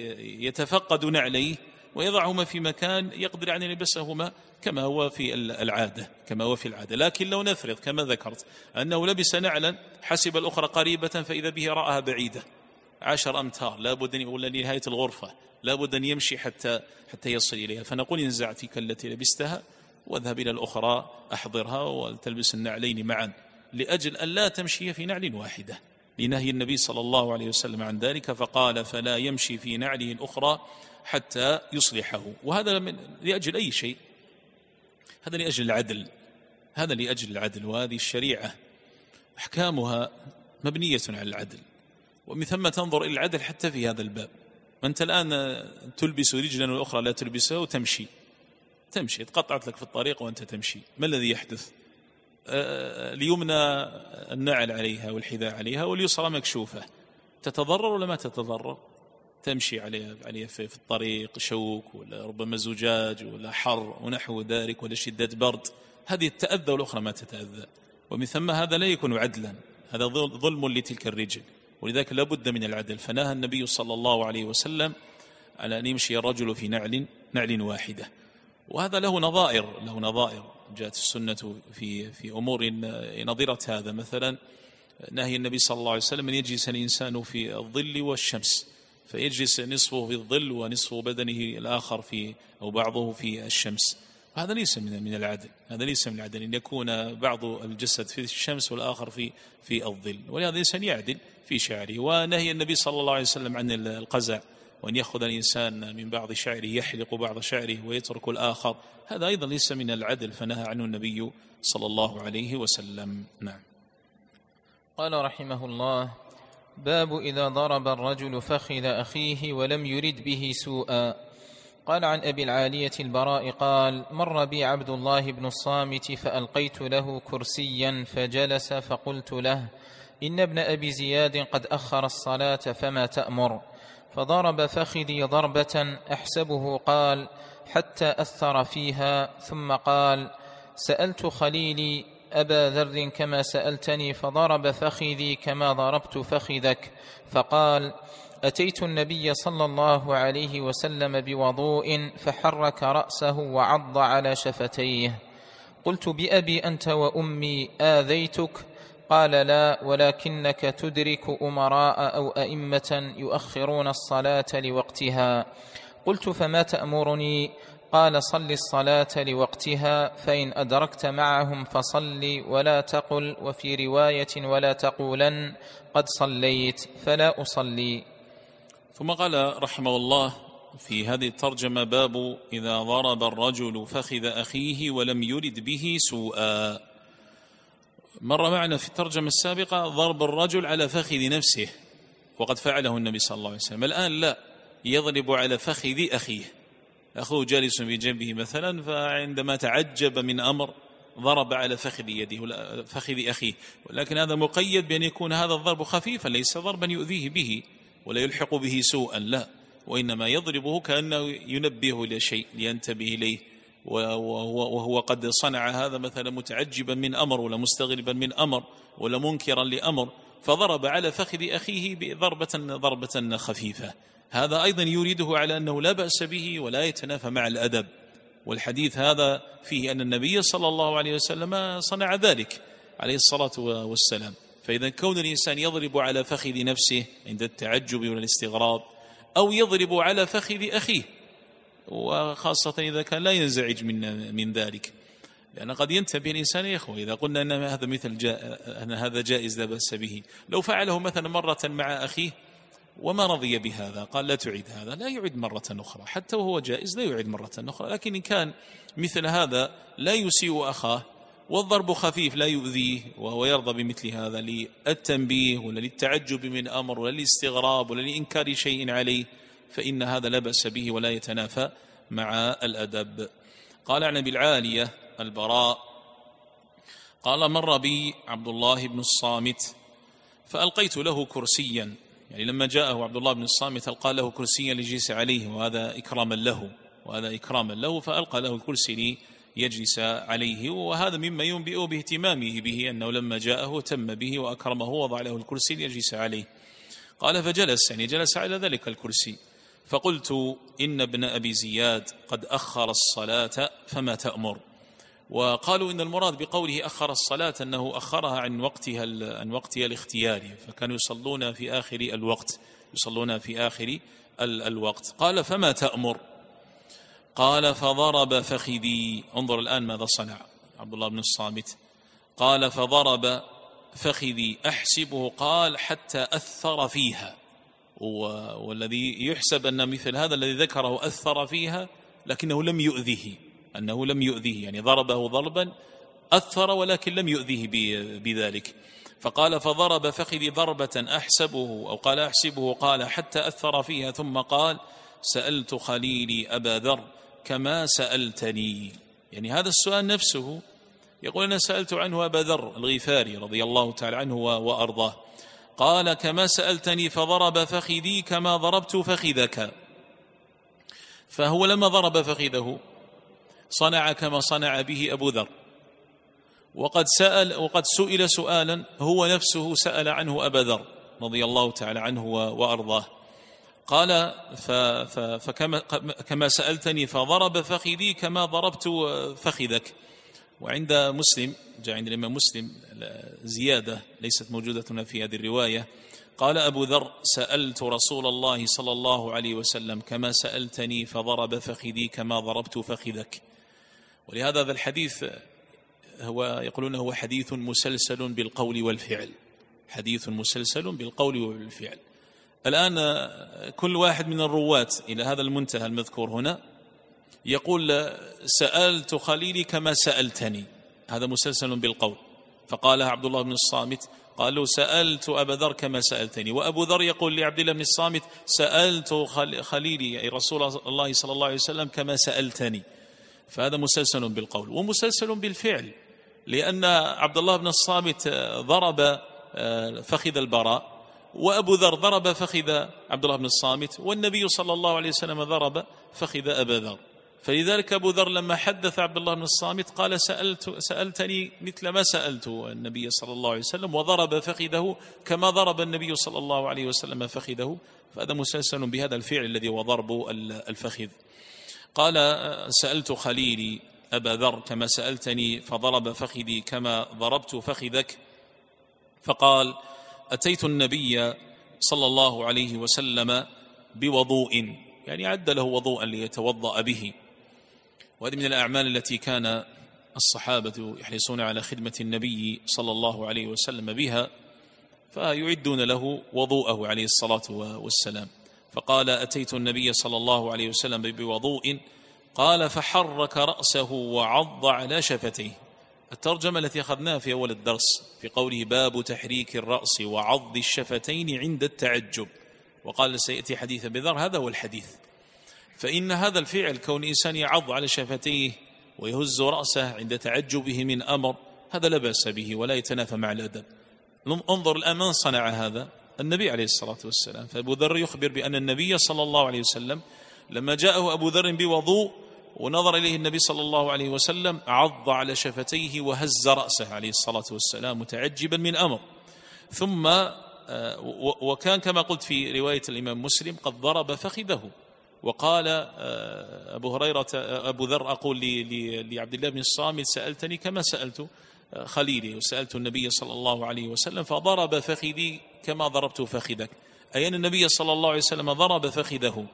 يتفقد نعليه ويضعهما في مكان يقدر أن يلبسهما كما هو في العادة كما هو في العادة. لكن لو نفرض كما ذكرت أنه لبس نعلا، حسب الأخرى قريبة فإذا به رأها بعيدة عشر أمتار، لا بد أن ولا نهاية الغرفة، لا بد أن يمشي حتى حتى يصل إليها. فنقول انزع تلك التي لبستها واذهب إلى الأخرى أحضرها وتلبس النعلين معا، لأجل أن لا تمشي في نعل واحدة، لنهي النبي صلى الله عليه وسلم عن ذلك. فقال فلا يمشي في نعله الأخرى حتى يصلحه. وهذا من لأجل أي شيء، هذا لأجل العدل، هذا لأجل العدل. وهذه الشريعة أحكامها مبنية على العدل، ومن ثم تنظر إلى العدل حتى في هذا الباب. وأنت الآن تلبس رجلا والأخرى لا تلبسها وتمشي تمشي تقطعت لك في الطريق وأنت تمشي، ما الذي يحدث؟ اليمنى النعل عليها والحذاء عليها واليسرى مكشوفة، تتضرر ولا ما تتضرر؟ تمشي عليها عليها في الطريق شوك ولا ربما زجاج ولا حر ونحو ذلك ولا شدة برد، هذه تتأذى والأخرى ما تتأذى. ومن ثم هذا لا يكون عدلا، هذا ظلم لتلك الرجل، ولذلك لا بد من العدل. فنهى النبي صلى الله عليه وسلم على أن يمشي الرجل في نعل نعل واحدة. وهذا له نظائر له نظائر جاءت السنة في في أمور نظيرة هذا. مثلا نهي النبي صلى الله عليه وسلم أن يجلس الإنسان في الظل والشمس، فيجلس نصفه في الظل ونصف بدنه الآخر في أو بعضه في الشمس. هذا ليس من من العدل، هذا ليس من العدل أن يكون بعض الجسد في الشمس والآخر في في الظل. ولهذا الإنسان يعدل في شعره. ونهي النبي صلى الله عليه وسلم عن القزع، وأن يأخذ الإنسان من بعض شعره يحلق بعض شعره ويترك الآخر، هذا أيضا ليس من العدل، فنهى عنه النبي صلى الله عليه وسلم. نعم. قال رحمه الله: باب إذا ضرب الرجل فخذ أخيه ولم يرد به سوءا. قال عن أبي العالية البراء قال: مر بي عبد الله بن الصامت فألقيت له كرسيا فجلس، فقلت له: إن ابن أبي زياد قد أخر الصلاة فما تأمر؟ فضرب فخذي ضربة أحسبه قال حتى أثر فيها، ثم قال: سألت خليلي أبا ذر كما سألتني، فضرب فخذي كما ضربت فخذك. فقال: أتيت النبي صلى الله عليه وسلم بوضوء فحرك رأسه وعض على شفتيه. قلت: بأبي أنت وأمي آذيتك؟ قال: لا، ولكنك تدرك أمراء أو أئمة يؤخرون الصلاة لوقتها. قلت: فما تأمرني؟ قال صل الصلاة لوقتها فإن أدركت معهم فصل ولا تقل، وفي رواية ولا تقولن قد صليت فلا أصلي. ثم قال رحمه الله في هذه الترجمة: باب إذا ضرب الرجل فخذ أخيه ولم يرد به سوءا. مر معنا في الترجمة السابقة ضرب الرجل على فخذ نفسه، وقد فعله النبي صلى الله عليه وسلم. الآن لا، يضرب على فخذ أخيه، أخوه جالس في جنبه مثلا، فعندما تعجب من أمر ضرب على فخذ يده فخذ أخيه، ولكن هذا مقيد بأن يكون هذا الضرب خفيفا، ليس ضربا يؤذيه به ولا يلحق به سوءا، لا، وإنما يضربه كأنه ينبه إلى شيء لينتبه إليه، وهو قد صنع هذا مثلا متعجبا من أمر ولا مستغربا من أمر ولا منكرا لأمر، فضرب على فخذ أخيه بضربة ضربة خفيفة. هذا أيضا يريده على أنه لا بأس به ولا يتنافى مع الأدب، والحديث هذا فيه أن النبي صلى الله عليه وسلم صنع ذلك عليه الصلاة والسلام. فإذا كون الإنسان يضرب على فخذ نفسه عند التعجب والاستغراب، أو يضرب على فخذ أخيه، وخاصة إذا كان لا ينزعج من من ذلك، لأن قد ينتبه الإنسان يا إخوة إذا قلنا أن هذا مثل جاء أن هذا جائز لا بأس به، لو فعله مثلا مرة مع أخيه وما رضي بهذا قال لا تعيد هذا، لا يعيد مرة أخرى، حتى وهو جائز لا يعيد مرة أخرى. لكن إن كان مثل هذا لا يسيء أخاه والضرب خفيف لا يؤذيه، وهو يرضى بمثل هذا للتنبيه ولا للتعجب من أمر ولا للاستغراب ولا لإنكار شيء عليه، فإن هذا لا بأس به ولا يتنافى مع الأدب. قال عن أبي العالية البراء قال: مر بي عبد الله بن الصامت فألقيت له كرسيا، يعني لما جاءه عبد الله بن الصامت ألقى له كرسيا ليجلس عليه، وهذا إكراما له وهذا إكراما له فألقى له الكرسي ليجلس عليه، وهذا مما ينبئ باهتمامه به، أنه لما جاءه تم به وأكرمه ووضع له الكرسي ليجلس عليه. قال: فجلس، يعني جلس على ذلك الكرسي، فقلت: إن ابن أبي زياد قد أخر الصلاة فما تأمر؟ وقالوا إن المراد بقوله أخر الصلاة أنه أخرها عن وقتها عن وقتها الاختياري، فكانوا يصلون في آخر الوقت يصلون في آخر الوقت. قال: فما تأمر؟ قال: فضرب فخذي. انظر الآن ماذا صنع عبد الله بن الصامت. قال: فضرب فخذي أحسبه قال حتى أثر فيها، والذي يحسب أن مثل هذا الذي ذكره أثر فيها لكنه لم يؤذيه، أنه لم يؤذيه، يعني ضربه ضربا أثر ولكن لم يؤذيه بذلك. فقال: فضرب فخذي ضربة أحسبه أو قال أحسبه قال حتى أثر فيها، ثم قال: سألت خليلي أبا ذر كما سألتني. يعني هذا السؤال نفسه يقول: أنا سألت عنه أبا ذر الغفاري رضي الله تعالى عنه وأرضاه. قال: كما سألتني، فضرب فخذي كما ضربت فخذك. فهو لما ضرب فخذه صنع كما صنع به أبو ذر، وقد سأل وقد سئل سؤالا هو نفسه سأل عنه أبا ذر رضي الله تعالى عنه وأرضاه. قال: فكما كما سألتني فضرب فخذي كما ضربت فخذك. وعند مسلم جاء عند الإمام مسلم زيادة ليست موجودة في هذه الرواية، قال أبو ذر: سألت رسول الله صلى الله عليه وسلم كما سألتني فضرب فخذي كما ضربت فخذك. ولهذا هذا الحديث هو يقولون هو حديث مسلسل بالقول والفعل، حديث مسلسل بالقول والفعل. الآن كل واحد من الرواة إلى هذا المنتهى المذكور هنا يقول: سألت خليلي كما سألتني، هذا مسلسل بالقول، فقالها عبد الله بن الصامت. قالوا: سألت أبا ذر كما سألتني، وأبو ذر يقول لعبد الله بن الصامت: سألت خليلي أي رسول الله صلى الله عليه وسلم كما سألتني. فهذا مسلسل بالقول ومسلسل بالفعل، لأن عبد الله بن الصامت ضرب فخذ البراء، وأبو ذر ضرب فخذ عبد الله بن الصامت، والنبي صلى الله عليه وسلم ضرب فخذ أبا ذر. فلذلك أبو ذر لما حدث عبد الله بن الصامت قال: سألت سألتني مثل ما سألت النبي صلى الله عليه وسلم، وضرب فخذه كما ضرب النبي صلى الله عليه وسلم فخذه. فهذا مسلسل بهذا الفعل الذي هو ضرب الفخذ. قال: سألت خليلي أبا ذر كما سألتني فضرب فخذي كما ضربت فخذك. فقال: أتيت النبي صلى الله عليه وسلم بوضوء، يعني عد له وضوءا ليتوضأ به، وهذه من الأعمال التي كان الصحابة يحرصون على خدمة النبي صلى الله عليه وسلم بها، فيعدون له وضوءه عليه الصلاة والسلام. فقال: أتيت النبي صلى الله عليه وسلم بوضوء، قال: فحرك رأسه وعض على شفتيه. الترجمة التي أخذناها في أول الدرس في قوله: باب تحريك الرأس وعض الشفتين عند التعجب، وقال: سيأتي حديث بذر، هذا هو الحديث. فإن هذا الفعل، كون إنسان يعض على شفتيه ويهز رأسه عند تعجبه من أمر، هذا لا بأس به ولا يتنافى مع الأدب. انظر الآن من صنع هذا، النبي عليه الصلاة والسلام. فأبو ذر يخبر بأن النبي صلى الله عليه وسلم لما جاءه أبو ذر بوضوء ونظر إليه النبي صلى الله عليه وسلم عض على شفتيه وهز رأسه عليه الصلاة والسلام متعجبا من أمر. ثم وكان كما قلت في رواية الإمام مسلم قد ضرب فخذه، وقال أبو هريرة أبو ذر: أقول لعبد الله بن الصامت: سألتني كما سألت خليلي وسألت النبي صلى الله عليه وسلم فضرب فخذي كما ضربت فخذك، أي أن النبي صلى الله عليه وسلم ضرب فخذه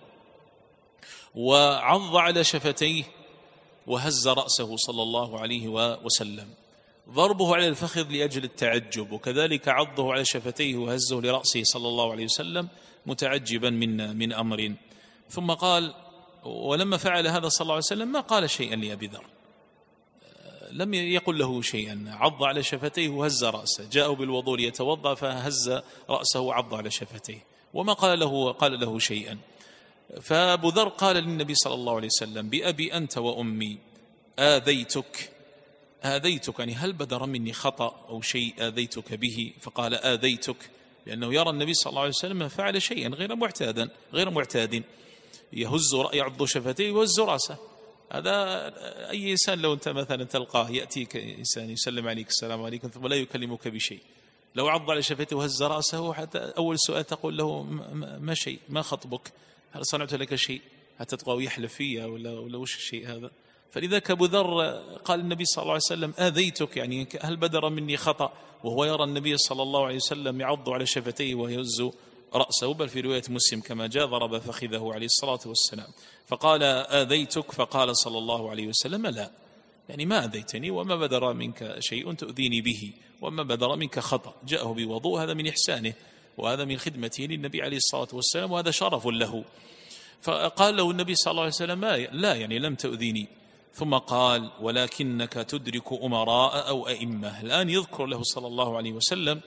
وعض على شفتيه وهز رأسه صلى الله عليه وسلم. ضربه على الفخذ لأجل التعجب، وكذلك عضه على شفتيه وهزه لرأسه صلى الله عليه وسلم متعجبا من من أمر. ثم قال: ولما فعل هذا صلى الله عليه وسلم ما قال شيئا لأبي ذر، لم يقل له شيئا، عض على شفتيه وهز رأسه. جاءه بالوضوء ليتوضأ فهز رأسه وعض على شفتيه وما قال له قال له شيئا. فأبو ذر قال للنبي صلى الله عليه وسلم: بأبي أنت وأمي آذيتك آذيتك يعني هل بدر مني خطأ أو شيء آذيتك به؟ فقال: آذيتك، لأنه يرى النبي صلى الله عليه وسلم فعل شيئا غير معتادا غير معتاد يهز يعض شفتيه ويهز رأسه. هذا أي إنسان لو أنت مثلا تلقاه يأتيك إنسان يسلم عليك السلام عليكم ثم لا يكلمك بشيء، لو عض على شفتيه وهز رأسه حتى أول سؤال تقول له: ما شيء، ما خطبك، هل صنعت لك شيء؟ حتى تبغى يحلف فيها ولا ولا وش الشيء هذا؟ فلذلك أبو ذر قال النبي صلى الله عليه وسلم: آذيتك، يعني هل بدر مني خطأ؟ وهو يرى النبي صلى الله عليه وسلم يعض على شفتيه ويهز رأسه، بل في رواية مسلم كما جاء ضرب فخذه عليه الصلاة والسلام. فقال: آذيتك؟ فقال صلى الله عليه وسلم: لا، يعني ما أذيتني وما بدر منك شيء تؤذيني به وما بدر منك خطأ. جاءه بوضوء، هذا من إحسانه وهذا من خدمته للنبي عليه الصلاة والسلام وهذا شرف له. فقال له النبي صلى الله عليه وسلم: لا، يعني لم تؤذيني. ثم قال: ولكنك تدرك أمراء أو أئمة. الآن يذكر له صلى الله عليه وسلم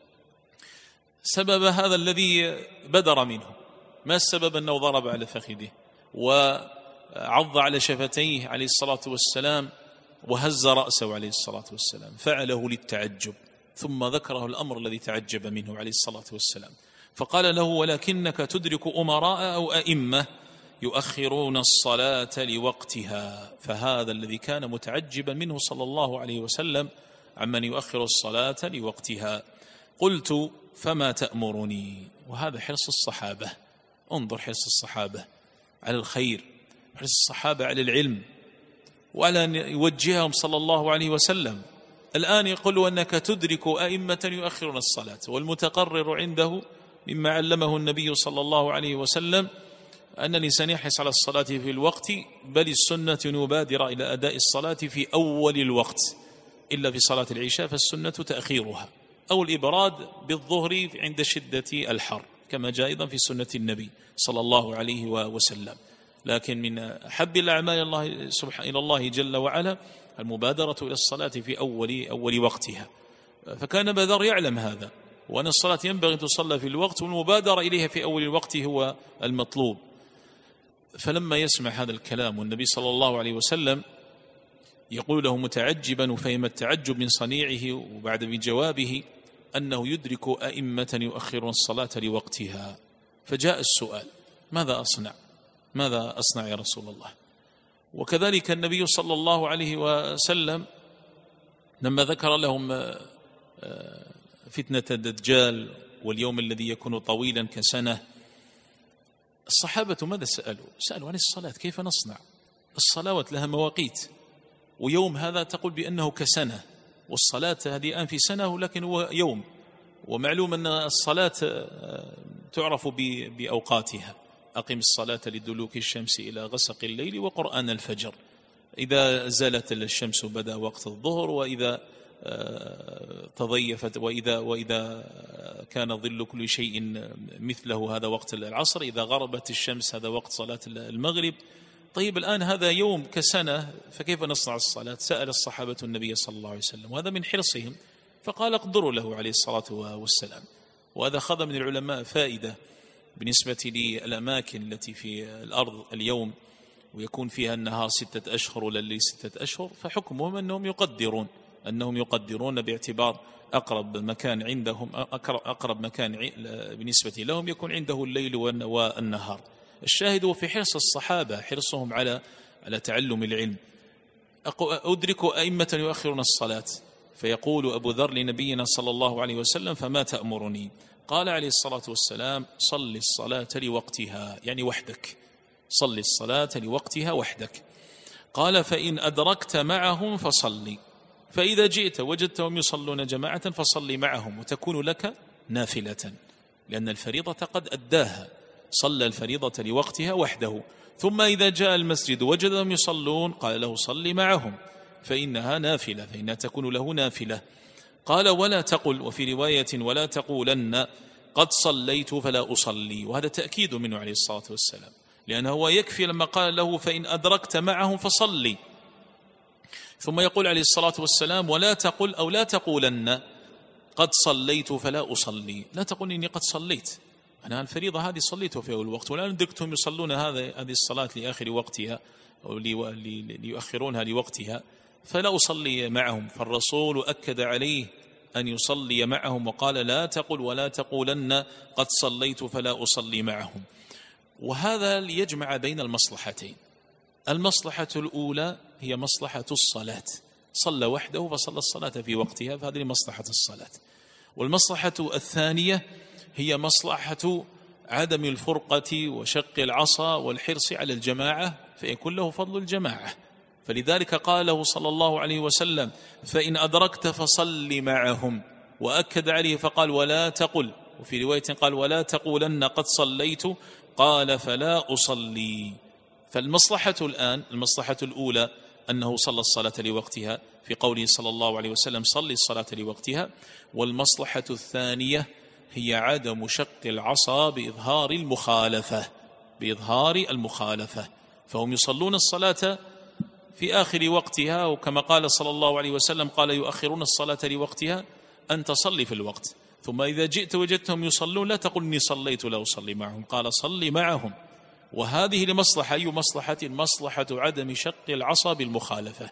سبب هذا الذي بدر منه. ما السبب؟ أنه ضرب على فخذه وعض على شفتيه عليه الصلاة والسلام وهز رأسه عليه الصلاة والسلام، فعله للتعجب. ثم ذكره الأمر الذي تعجب منه عليه الصلاة والسلام، فقال له: ولكنك تدرك أمراء أو أئمة يؤخرون الصلاة لوقتها. فهذا الذي كان متعجبا منه صلى الله عليه وسلم عمن يؤخر الصلاة لوقتها. قلت: فما تأمرني؟ وهذا حرص الصحابة. انظر حرص الصحابة على الخير، حرص الصحابة على العلم، وعلى أن يوجههم صلى الله عليه وسلم. الآن يقول أنك تدرك أئمة يؤخرون الصلاة، والمتقرر عنده مما علمه النبي صلى الله عليه وسلم أن الإنسان يحرص على الصلاة في الوقت، بل السنة نبادر إلى أداء الصلاة في أول الوقت، إلا في صلاة العشاء فالسنة تأخيرها أو الإبراد بالظهر عند شدة الحر، كما جاء أيضا في سنة النبي صلى الله عليه وسلم. لكن من أحب الأعمال الله سبحانه إلى الله جل وعلا المبادرة إلى الصلاة في أول أول وقتها. فكان أبو ذر يعلم هذا، وأن الصلاة ينبغي أن تصلى في الوقت، والمبادرة إليها في أول الوقت هو المطلوب. فلما يسمع هذا الكلام والنبي صلى الله عليه وسلم يقول له متعجبا، وفهم التعجب من صنيعه وبعد بجوابه أنه يدرك أئمة يؤخرون الصلاة لوقتها، فجاء السؤال: ماذا أصنع؟ ماذا أصنع يا رسول الله؟ وكذلك النبي صلى الله عليه وسلم لما ذكر لهم فتنة الدجال واليوم الذي يكون طويلا كسنة، الصحابة ماذا سألوا؟ سألوا عن الصلاة، كيف نصنع؟ الصلوات لها مواقيت، ويوم هذا تقول بأنه كسنة، والصلاة هذه الآن في سنة لكن هو يوم، ومعلوم أن الصلاة تعرف بأوقاتها: أقم الصلاة لدلوك الشمس إلى غسق الليل وقرآن الفجر. إذا زالت الشمس بدأ وقت الظهر، وإذا تضيفت وإذا وإذا كان ظل كل شيء مثله هذا وقت العصر، إذا غربت الشمس هذا وقت صلاة المغرب. طيب الآن هذا يوم كسنة، فكيف نصنع الصلاة؟ سأل الصحابة النبي صلى الله عليه وسلم، وهذا من حرصهم، فقال اقدروا له عليه الصلاة والسلام. وهذا أخذ من العلماء فائدة بالنسبة للأماكن التي في الأرض اليوم ويكون فيها النهار ستة أشهر والليل ستة أشهر، فحكمهم أنهم يقدرون أنهم يقدرون باعتبار أقرب مكان عندهم، أقرب مكان بالنسبة لهم يكون عنده الليل والنهار. الشاهد في حرص الصحابة، حرصهم على على تعلم العلم. أدرك أئمة يؤخرون الصلاة، فيقول أبو ذر لنبينا صلى الله عليه وسلم: فما تأمرني؟ قال عليه الصلاة والسلام: صل الصلاة لوقتها، يعني وحدك، صل الصلاة لوقتها وحدك. قال: فإن أدركت معهم فصلي، فإذا جئت وجدتهم يصلون جماعة فصلي معهم وتكون لك نافلة، لأن الفريضة قد أداها، صلى الفريضة لوقتها وحده. ثم إذا جاء المسجد وجدهم يصلون قال له: صلي معهم فإنها نافلة، فإنها تكون له نافلة. قال: ولا تقل، وفي رواية: ولا تقولن قد صليت فلا أصلي، وهذا تأكيد منه عليه الصلاة والسلام، لأنه هو يكفي لما قال له: فإن أدركت معهم فصلي، ثم يقول عليه الصلاة والسلام: ولا تقل أو لا تقولن قد صليت فلا أصلي، لا تقول إني قد صليت، أنا الفريضة هذه صليتها في أول وقت، ولا أدركتهم يصلون هذه هذه الصلاة لآخر وقتها أو ليؤخرونها لوقتها فلا أصلي معهم. فالرسول أكد عليه أن يصلي معهم، وقال: لا تقل ولا تقولن قد صليت فلا أصلي معهم. وهذا ليجمع بين المصلحتين. المصلحة الأولى هي مصلحة الصلاة، صلى وحده فصلى الصلاة في وقتها، فهذه مصلحة الصلاة. والمصلحة الثانية هي مصلحة عدم الفرقة وشق العصا والحرص على الجماعة، فيكون له فضل الجماعة. فلذلك قال له صلى الله عليه وسلم: فإن أدركت فصل معهم، وأكد عليه فقال: ولا تقل، وفي رواية قال: ولا تقولن قد صليت، قال: فلا أصلي. فالمصلحة الآن، المصلحة الأولى أنه صلى الصلاة لوقتها في قوله صلى الله عليه وسلم: صلي الصلاة لوقتها. والمصلحة الثانية هي عدم شق العصا بإظهار المخالفة، بإظهار المخالفة، فهم يصلون الصلاة في آخر وقتها، وكما قال صلى الله عليه وسلم قال: يؤخرون الصلاة لوقتها، أن تصلي في الوقت، ثم إذا جئت وجدتهم يصلون لا تقل إني صليت لا أصلي معهم، قال: صلي معهم. وهذه لمصلحة، أي مصلحة؟ مصلحة عدم شق العصا بالمخالفة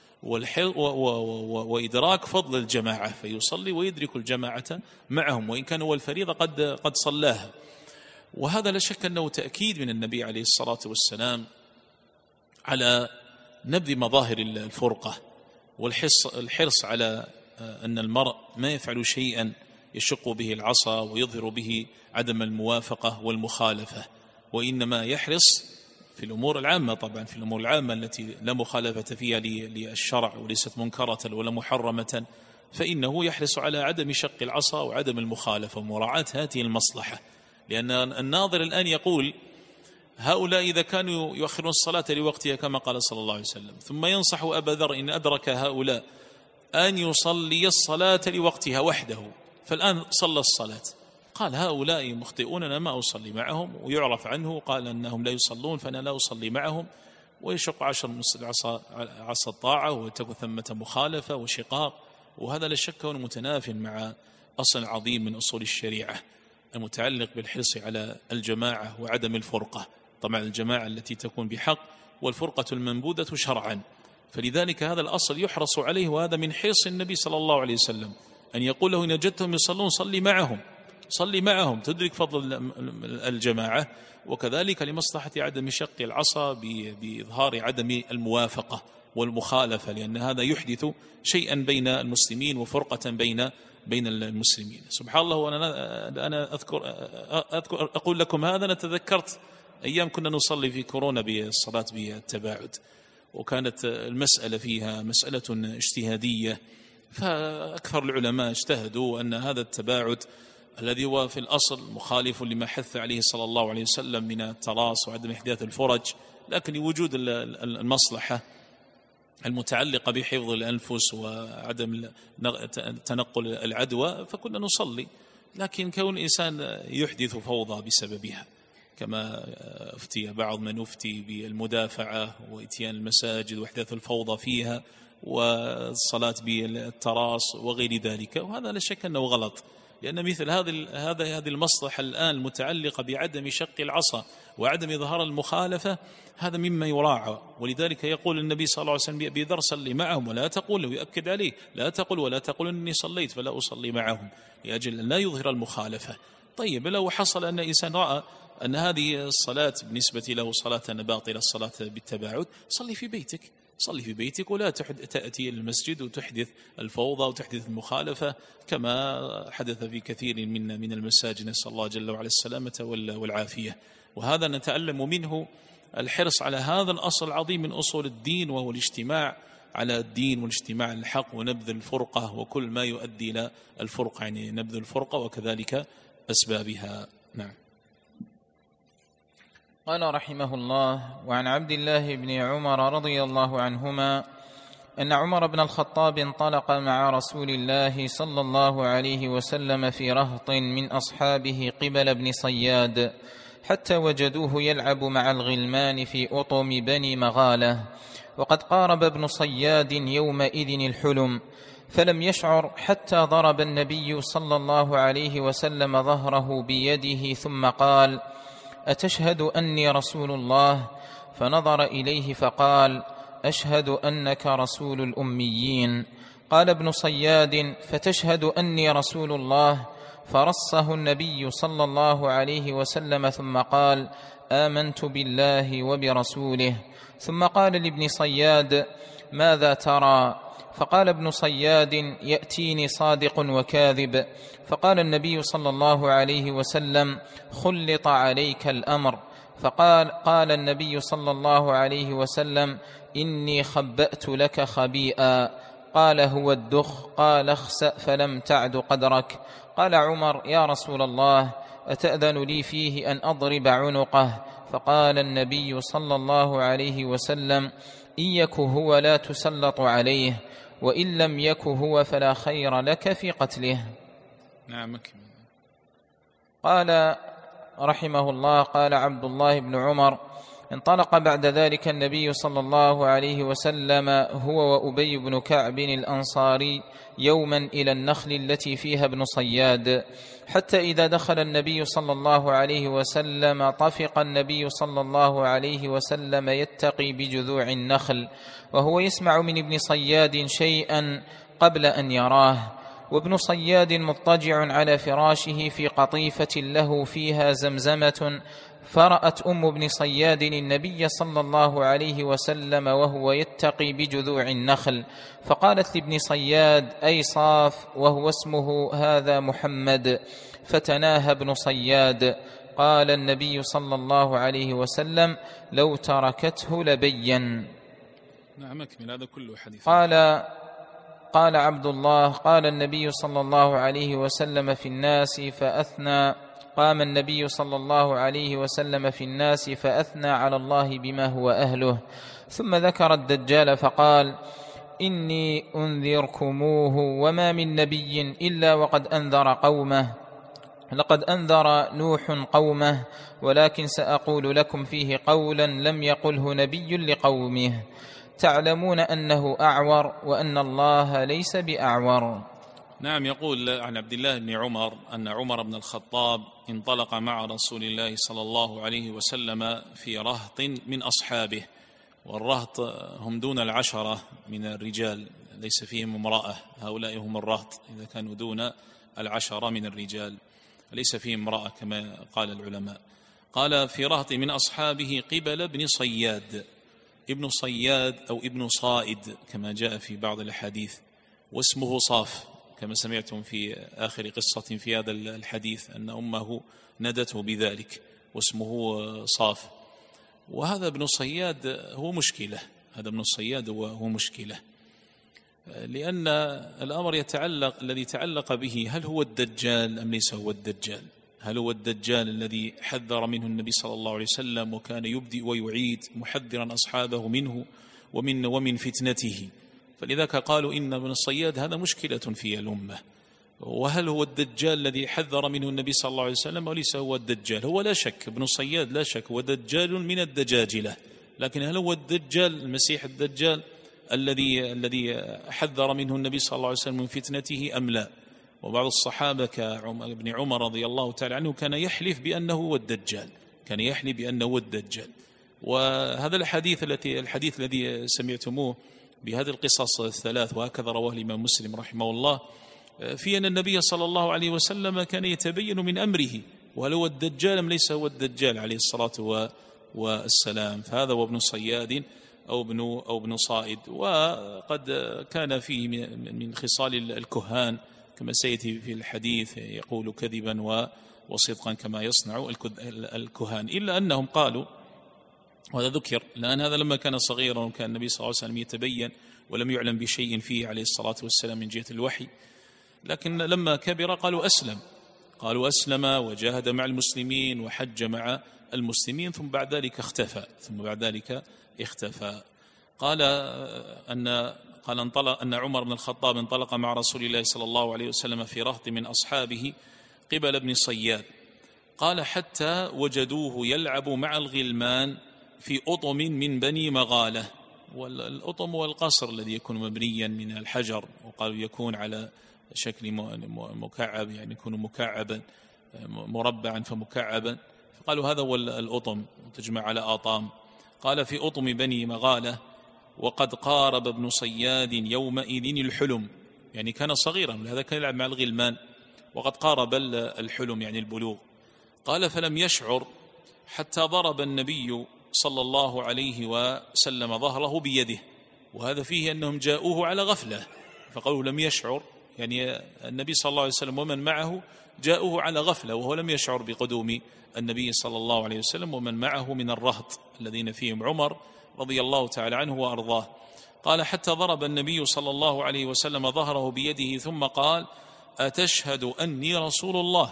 وإدراك فضل الجماعة، فيصلي ويدرك الجماعة معهم وإن كان هو الفريضة قد قد صلاها. وهذا لا شك أنه تأكيد من النبي عليه الصلاة والسلام على نبذ مظاهر الفرقة، والحرص الحرص على أن المرء ما يفعل شيئا يشق به العصا ويظهر به عدم الموافقة والمخالفة، وإنما يحرص في الأمور العامة، طبعا في الأمور العامة التي لا مخالفة فيها للشرع وليست منكرة ولا محرمة، فإنه يحرص على عدم شق العصا وعدم المخالفة ومراعاة هذه المصلحة. لأن الناظر الآن يقول: هؤلاء إذا كانوا يؤخرون الصلاة لوقتها كما قال صلى الله عليه وسلم، ثم ينصح أبا ذر إن أدرك هؤلاء أن يصلي الصلاة لوقتها وحده، فالآن صلى الصلاة، قال: هؤلاء مخطئون، أنا ما أصلي معهم، ويعرف عنه قال أنهم لا يصلون فأنا لا أصلي معهم، ويشق عشر عصا عصا الطاعة، وتكون ثمة مخالفة وشقاق. وهذا لا شك أنه متناف مع أصل عظيم من أصول الشريعة المتعلق بالحرص على الجماعة وعدم الفرقة، طبعا الجماعة التي تكون بحق والفرقة المنبوذة شرعا. فلذلك هذا الأصل يحرص عليه، وهذا من حرص النبي صلى الله عليه وسلم أن يقول له: إن وجدتهم يصلون صلي معهم، صلي معهم تدرك فضل الجماعة. وكذلك لمصلحة عدم شق العصا بإظهار عدم الموافقة والمخالفة، لأن هذا يحدث شيئا بين المسلمين وفرقة بين بين المسلمين. سبحان الله، وأنا أنا أذكر, أذكر أقول لكم هذا، أنا تذكرت أيام كنا نصلي في كورونا بالصلاة بالتباعد، وكانت المسألة فيها مسألة اجتهادية، فأكثر العلماء اجتهدوا أن هذا التباعد الذي هو في الأصل مخالف لما حث عليه صلى الله عليه وسلم من التراص وعدم إحداث الفرج، لكن لوجود المصلحة المتعلقة بحفظ الأنفس وعدم تنقل العدوى فكنا نصلي، لكن كون الإنسان يحدث فوضى بسببها كما أفتي بعض من أفتي بالمدافعة وإتيان المساجد وإحداث الفوضى فيها والصلاة بالتراص وغير ذلك، وهذا لا شك أنه غلط، لأن مثل هذه هذه هذه المصلحة الآن المتعلقة بعدم شق العصا وعدم إظهار المخالفة هذا مما يراعى. ولذلك يقول النبي صلى الله عليه وسلم لأبي ذر صلي معهم ولا تقول، ويؤكد عليه لا تقل ولا تقول إني صليت فلا أصلي معهم، لأجل أن لا يظهر المخالفة. طيب لو حصل أن إنسان رأى أن هذه الصلاة بالنسبة له صلاة باطلة، الصلاة بالتباعد، صلي في بيتك، صلي في بيتك ولا تأتي المسجد وتحدث الفوضى وتحدث المخالفة كما حدث في كثير من من المساجد، نسأل الله جل وعلا السلامة والعافية. وهذا نتعلم منه الحرص على هذا الأصل العظيم من أصول الدين، وهو الاجتماع على الدين والاجتماع على الحق ونبذ الفرقة وكل ما يؤدي إلى الفرقة، يعني نبذ الفرقة وكذلك أسبابها. نعم. قال رحمه الله: وعن عبد الله بن عمر رضي الله عنهما أن عمر بن الخطاب انطلق مع رسول الله صلى الله عليه وسلم في رهط من أصحابه قبل بن صياد، حتى وجدوه يلعب مع الغلمان في أطم بني مغالة، وقد قارب ابن صياد يومئذ الحلم، فلم يشعر حتى ضرب النبي صلى الله عليه وسلم ظهره بيده ثم قال: أتشهد أني رسول الله؟ فنظر إليه فقال: أشهد أنك رسول الأميين. قال ابن صياد: فتشهد أني رسول الله؟ فرصه النبي صلى الله عليه وسلم ثم قال: آمنت بالله وبرسوله. ثم قال لابن صياد: ماذا ترى؟ فقال ابن صياد: يأتيني صادق وكاذب. فقال النبي صلى الله عليه وسلم: خلط عليك الأمر. فقال قال النبي صلى الله عليه وسلم: إني خبأت لك خبيئا. قال: هو الدخ. قال: اخسأ فلم تعد قدرك. قال عمر: يا رسول الله، أتأذن لي فيه أن أضرب عنقه؟ فقال النبي صلى الله عليه وسلم: إن يك هو لا تسلط عليه، وإن لم يك هو فلا خير لك في قتله. نعم. قال رحمه الله: قال عبد الله بن عمر: انطلق بعد ذلك النبي صلى الله عليه وسلم هو وأبي بن كعب الأنصاري يوما إلى النخل التي فيها ابن صياد، حتى إذا دخل النبي صلى الله عليه وسلم طفق النبي صلى الله عليه وسلم يتقي بجذوع النخل، وهو يسمع من ابن صياد شيئا قبل أن يراه، وابن صياد مضطجع على فراشه في قطيفة له فيها زمزمة. فرأت أم ابن صياد النبي صلى الله عليه وسلم وهو يتقي بجذوع النخل، فقالت لابن صياد: أي صاف، وهو اسمه هذا محمد. فتناهى ابن صياد. قال النبي صلى الله عليه وسلم: لو تركته لبين. نعم. أكمل هذا كله حديث. قال قال عبد الله: قال النبي صلى الله عليه وسلم في الناس فأثنى قام النبي صلى الله عليه وسلم في الناس فأثنى على الله بما هو أهله، ثم ذكر الدجال فقال: إني أنذركموه، وما من نبي إلا وقد أنذر قومه، لقد أنذر نوح قومه، ولكن سأقول لكم فيه قولا لم يقله نبي لقومه، تعلمون أنه أعور وأن الله ليس بأعور. نعم. يقول عن عبد الله بن عمر أن عمر بن الخطاب انطلق مع رسول الله صلى الله عليه وسلم في رهط من أصحابه، والرهط هم دون العشرة من الرجال، ليس فيهم امرأة، هؤلاء هم الرهط إذا كانوا دون العشرة من الرجال، ليس فيهم امرأة كما قال العلماء. قال في رهط من أصحابه قبل ابن صياد. ابن صياد أو ابن صائد كما جاء في بعض الحديث، واسمه صاف كما سمعتم في آخر قصة في هذا الحديث أن أمه ندته بذلك، واسمه صاف. وهذا ابن صياد هو مشكلة، هذا ابن صياد هو مشكلة، لأن الأمر يتعلق الذي تعلق به هل هو الدجال أم ليس هو الدجال؟ هل هو الدجال الذي حذر منه النبي صلى الله عليه وسلم وكان يبدئ ويعيد محذرا أصحابه منه، ومن ومن فتنته. فلذلك قالوا إن ابن الصياد هذا مشكلة في الأمة. وهل هو الدجال الذي حذر منه النبي صلى الله عليه وسلم وليس هو الدجال؟ هو لا شك ابن الصياد لا شك هو دجال من الدجاجلة، لكن هل هو الدجال المسيح الدجال الذي الذي حذر منه النبي صلى الله عليه وسلم من فتنته أم لا؟ وبعض الصحابة كابن عمر رضي الله تعالى عنه كان يحلف بأنه هو الدجال، كان يحلف بأنه هو الدجال. وهذا الحديث التي الحديث الذي سمعتموه بهذه القصص الثلاث وهكذا رواه الإمام مسلم رحمه الله، في أن النبي صلى الله عليه وسلم كان يتبين من أمره وهل هو الدجال أم ليس هو الدجال عليه الصلاة والسلام. فهذا هو ابن صياد أو ابن أو ابن صائد. وقد كان فيه من خصال الكهان كما سيأتي في الحديث، يقول كذبا وصدقا كما يصنع الكهان، إلا أنهم قالوا، وهذا ذكر لأن هذا لما كان صغيرا وكان النبي صلى الله عليه وسلم يتبين ولم يعلم بشيء فيه عليه الصلاة والسلام من جهة الوحي، لكن لما كبر قالوا أسلم قالوا أسلم وجاهد مع المسلمين وحج مع المسلمين، ثم بعد ذلك اختفى ثم بعد ذلك اختفى. قال أن قال انطلق أن عمر بن الخطاب انطلق مع رسول الله صلى الله عليه وسلم في رهط من أصحابه قبل ابن صياد، قال حتى وجدوه يلعب مع الغلمان في أطم من بني مغالة. والأطم والقصر الذي يكون مبنيا من الحجر، وقالوا يكون على شكل مكعب، يعني يكون مكعبا مربعا فمكعبا، فقالوا هذا هو الأطم وتجمع على آطام. قال في أطم بني مغالة وقد قارب ابن صياد يومئذ الحلم، يعني كان صغيرا لهذا كان يلعب مع الغلمان، وقد قارب الحلم يعني البلوغ. قال فلم يشعر حتى ضرب النبي صلى الله عليه وسلم ظهره بيده، وهذا فيه أنهم جاءوه على غفلة، فقالوا لم يشعر، يعني النبي صلى الله عليه وسلم ومن معه جاءوه على غفلة وهو لم يشعر بقدوم النبي صلى الله عليه وسلم ومن معه من الرهط الذين فيهم عمر رضي الله تعالى عنه وأرضاه. قال حتى ضرب النبي صلى الله عليه وسلم ظهره بيده ثم قال أتشهد أني رسول الله؟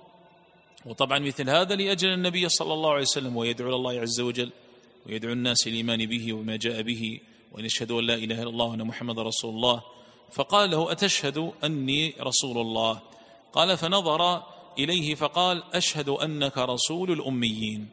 وطبعا مثل هذا لأجل النبي صلى الله عليه وسلم، ويدعو الله عز وجل ويدعو الناس الإيمان به وما جاء به، وأن يشهدوا أن لا إله إلا الله وأن محمد رسول الله. فقال له أتشهد أني رسول الله؟ قال فنظر إليه فقال أشهد أنك رسول الأميين.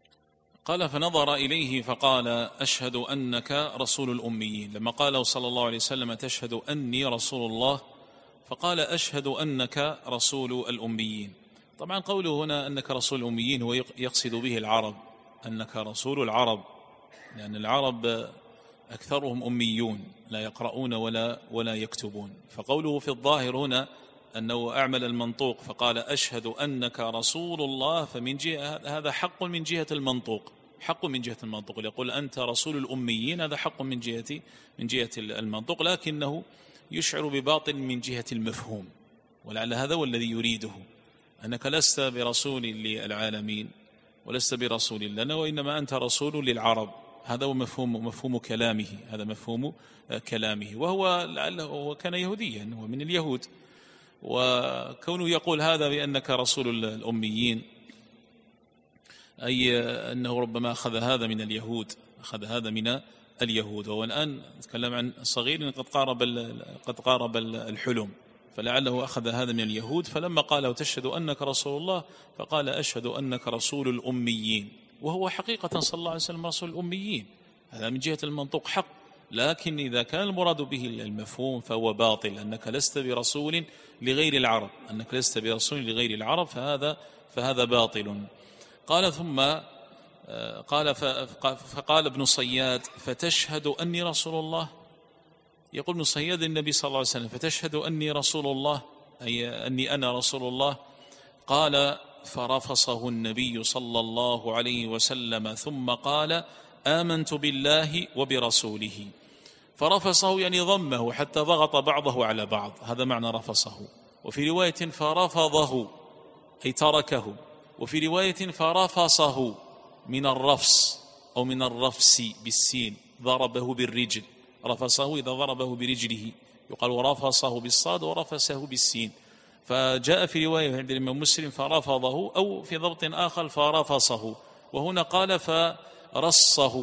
قال فنظر إليه فقال أشهد أنك رسول الأميين. لما قال صلى الله عليه وسلم تشهد أني رسول الله، فقال أشهد أنك رسول الأميين. طبعا قوله هنا أنك رسول الأميين هو يقصد به العرب، أنك رسول العرب، لأن العرب أكثرهم أميون لا يقرؤون ولا ولا يكتبون. فقوله في الظاهر هنا أنه أعمل المنطوق فقال أشهد أنك رسول الله، فمن جهة هذا حق من جهة المنطوق، حق من جهة المنطوق، يقول أنت رسول الأميين، هذا حق من جهة من جهة المنطوق، لكنه يشعر بباطل من جهة المفهوم، ولعل هذا هو الذي يريده، أنك لست برسول للعالمين ولست برسول لنا، وإنما أنت رسول للعرب. هذا هو مفهوم مفهوم كلامه، هذا مفهوم كلامه، وهو لعله كان يهوديا ومن اليهود، وكونه يقول هذا بأنك رسول الأميين أي أنه ربما أخذ هذا من اليهود، أخذ هذا من اليهود. وهو الآن نتكلم عن صغير قد قارب قد قارب الحلم، فلعله أخذ هذا من اليهود. فلما قال تشهد أنك رسول الله فقال أشهد أنك رسول الأميين، وهو حقيقة صلى الله عليه وسلم رسول الأميين، هذا من جهة المنطوق حق، لكن إذا كان المراد به المفهوم فهو باطل، أنك لست برسول لغير العرب، أنك لست برسول لغير العرب، فهذا فهذا باطل. قال ثم قال فقال ابن صياد فتشهد أني رسول الله؟ يقول ابن صياد النبي صلى الله عليه وسلم فتشهد أني رسول الله، أي أني أنا رسول الله؟ قال فرفصه النبي صلى الله عليه وسلم ثم قال آمنت بالله وبرسوله. فرفصه يعني ضمه حتى ضغط بعضه على بعض، هذا معنى رفصه. وفي رواية فرفضه أي تركه، وفي رواية فرفصه من الرفص أو من الرفس بالسين، ضربه بالرجل، رفصه إذا ضربه برجله، يقال ورفصه بالصاد ورفسه بالسين. فجاء في رواية عند الإمام مسلم فرفضه، أو في ضبط آخر فرفصه، وهنا قال فرصه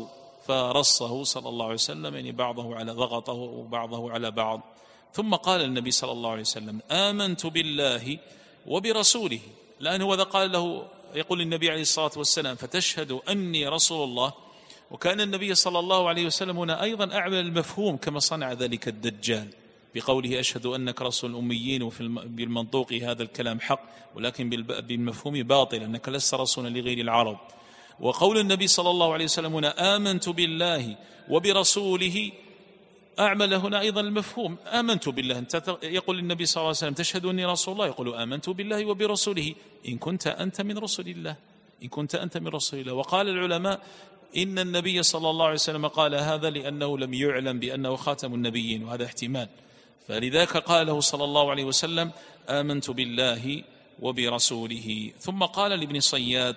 فرصه صلى الله عليه وسلم، يعني بعضه على ضغطه وبعضه على بعض. ثم قال النبي صلى الله عليه وسلم: آمنت بالله وبرسوله. الآن هو ذا قال له، يقول النبي عليه الصلاة والسلام: فتشهد أني رسول الله. وكان النبي صلى الله عليه وسلم هنا أيضا أعمل المفهوم كما صنع ذلك الدجال بقوله: أشهد أنك رسول الأميين، وفي بالمنطوق هذا الكلام حق، ولكن بالمفهوم باطل، أنك لست رسولا لغير العرب. وقول النبي صلى الله عليه وسلم هنا: آمنت بالله وبرسوله، أعمل هنا أيضا المفهوم. آمنت بالله، أنت يقول النبي صلى الله عليه وسلم: تشهد أني رسول الله، يقول: آمنت بالله وبرسوله، إن كنت أنت من رسول الله، إن كنت أنت من رسول الله. وقال العلماء إن النبي صلى الله عليه وسلم قال هذا لأنه لم يعلم بأنه خاتم النبيين، وهذا احتمال، فلذلك قاله صلى الله عليه وسلم: آمنت بالله وبرسوله. ثم قال لابن صياد،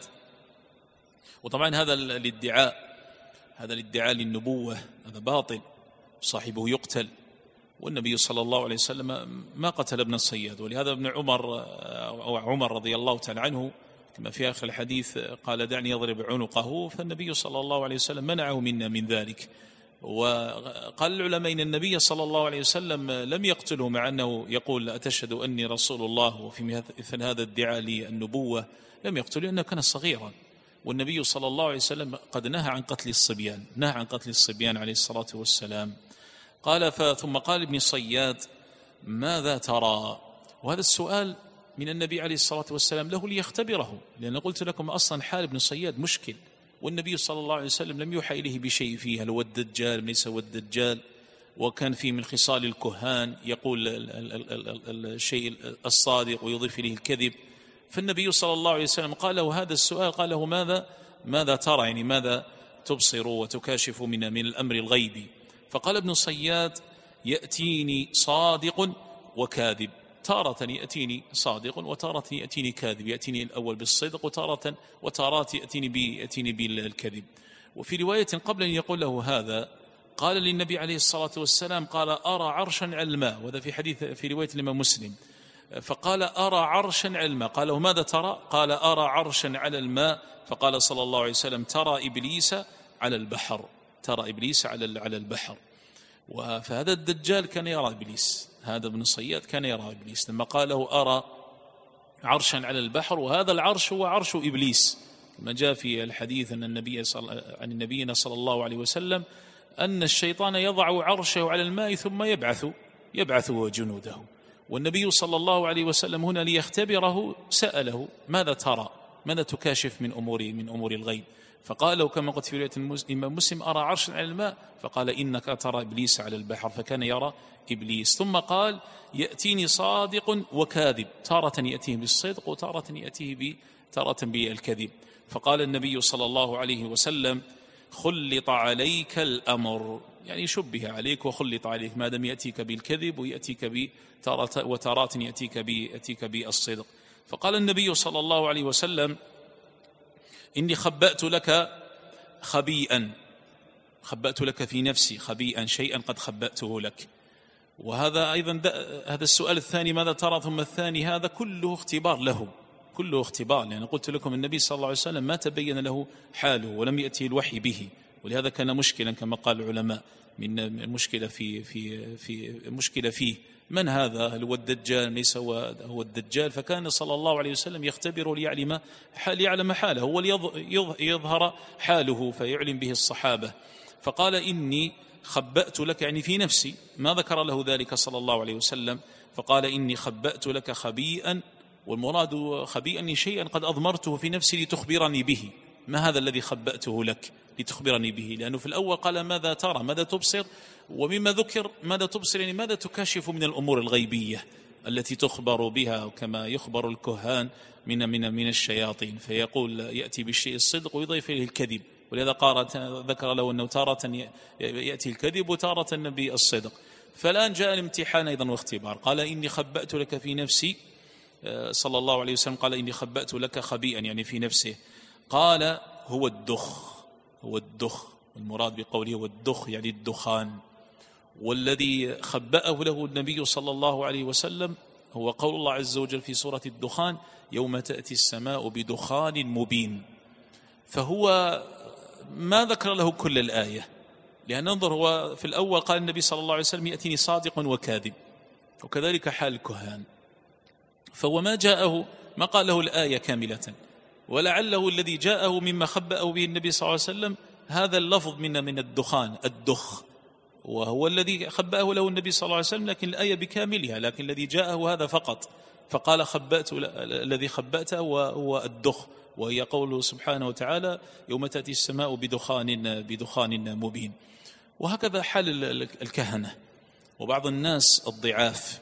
وطبعا هذا الادعاء هذا الادعاء للنبوة هذا باطل، صاحبه يقتل، والنبي صلى الله عليه وسلم ما قتل ابن الصياد. ولهذا ابن عمر أو عمر رضي الله تعالى عنه كما في آخر الحديث قال: دعني يضرب عنقه، فالنبي صلى الله عليه وسلم منعه منا من ذلك. وقال العلماء إن النبي صلى الله عليه وسلم لم يقتله، مع أنه يقول: أتشهد أني رسول الله، وفي مثل هذا الادعاء للنبوة لم يقتله لأنه كان صغيرا، والنبي صلى الله عليه وسلم قد نهى عن قتل الصبيان، نهى عن قتل الصبيان عليه الصلاة والسلام. قال ثم قال ابن صياد: ماذا ترى؟ وهذا السؤال من النبي عليه الصلاة والسلام له ليختبره، لأن قلت لكم أصلا حال ابن صياد مشكل، والنبي صلى الله عليه وسلم لم يوحى إليه بشيء فيه، هل هو الدجال ليس هو الدجال، وكان فيه من خصال الكهان، يقول الشيء الصادق ويضيف إليه الكذب. فالنبي صلى الله عليه وسلم قال له هذا السؤال، قال له: ماذا ماذا ترى؟ يعني ماذا تبصر وتكاشف من من الأمر الغيبي؟ فقال ابن صياد: يأتيني صادق وكاذب، تارة يأتيني صادق وتارة يأتيني كاذب، يأتيني الأول بالصدق وتارة وتارات يأتيني بي يأتيني بالكذب. وفي رواية قبل أن يقول له هذا قال للنبي عليه الصلاة والسلام: قال: أرى عرشا على الماء، وهذا في حديث في رواية الإمام مسلم. فقال: أرى عرشا على الماء، قال له: ماذا ترى؟ قال: أرى عرشا على الماء. فقال صلى الله عليه وسلم: ترى إبليس على البحر، ترى إبليس على على البحر. فهذا الدجال كان يرى إبليس، هذا ابن صياد كان يرى إبليس لما قال له: أرى عرشا على البحر، وهذا العرش هو عرش إبليس، ما جاء في الحديث أن النبي صلى عن النبينا صلى الله عليه وسلم أن الشيطان يضع عرشه على الماء ثم يبعث يبعث جنوده. والنبي صلى الله عليه وسلم هنا ليختبره سأله: ماذا ترى؟ ماذا تكاشف من أمور من أمور الغيب؟ فقال له كما قلت في رواية الإمام مسلم: أرى عرشا على الماء. فقال: إنك ترى إبليس على البحر، فكان يرى إبليس. ثم قال: يأتيني صادق وكاذب، تارة يأتيه بالصدق وتارة يأتيه ب تارة بالكذب. فقال النبي صلى الله عليه وسلم: خلط عليك الأمر، يعني شبه عليك وخلط عليك، ما دام يأتيك بالكذب ويأتيك بتارة وتارات يأتيك بيأتيك بالصدق. فقال النبي صلى الله عليه وسلم: إني خبأت لك خبيئا، خبأت لك في نفسي خبيئا شيئا قد خبأته لك. وهذا أيضا هذا السؤال الثاني: ماذا ترى؟ ثم الثاني، هذا كله اختبار له، كله اختبار، لأن يعني قلت لكم النبي صلى الله عليه وسلم ما تبين له حاله ولم يأتي الوحي به، ولهذا كان مشكلا كما قال العلماء، من المشكلة في في في مشكلة فيه من هذا؟ هل هو الدجال؟ ليس هو هو الدجال. فكان صلى الله عليه وسلم يختبر ليعلم ليعلم حاله، هو ليظهر حاله فيعلم به الصحابة. فقال: إني خبأت لك، يعني في نفسي، ما ذكر له ذلك صلى الله عليه وسلم. فقال: إني خبأت لك خبيئا، والمراد خبيئا شيئا قد أضمرته في نفسي لتخبرني به. ما هذا الذي خبأته لك لتخبرني به؟ لأنه في الأول قال: ماذا ترى؟ ماذا تبصر؟ ومما ذكر ماذا تبصر، يعني ماذا تكشف من الأمور الغيبية التي تخبر بها، كما يخبر الكهان من من من الشياطين، فيقول يأتي بالشيء الصدق ويضيف إليه الكذب. ولهذا قارت ذكر له أنه تارة يأتي الكذب وتارة بالصدق. فالآن جاء الامتحان أيضا واختبار. قال: إني خبأت لك في نفسي، صلى الله عليه وسلم قال: إني خبأت لك خبيئا، يعني في نفسه. قال: هو الدخ، هو الدخ، المراد بقوله هو الدخ يعني الدخان. والذي خبأه له النبي صلى الله عليه وسلم هو قول الله عز وجل في سورة الدخان: يوم تأتي السماء بدخان مبين. فهو ما ذكر له كل الآية، لأن انظر هو في الأول قال النبي صلى الله عليه وسلم يأتيني صادق وكاذب، وكذلك حال الكهان، فهو ما جاءه ما قال له الآية كاملة، ولعله الذي جاءه مما خبأه به النبي صلى الله عليه وسلم هذا اللفظ من من الدخان الدخ، وهو الذي خبأه له النبي صلى الله عليه وسلم، لكن الآية بكاملها، لكن الذي جاءه هذا فقط، فقال خبأت الذي خبأته هو الدخ، وهي قوله سبحانه وتعالى يوم تأتي السماء بدخان بدخان مبين. وهكذا حال الكهنة وبعض الناس الضعاف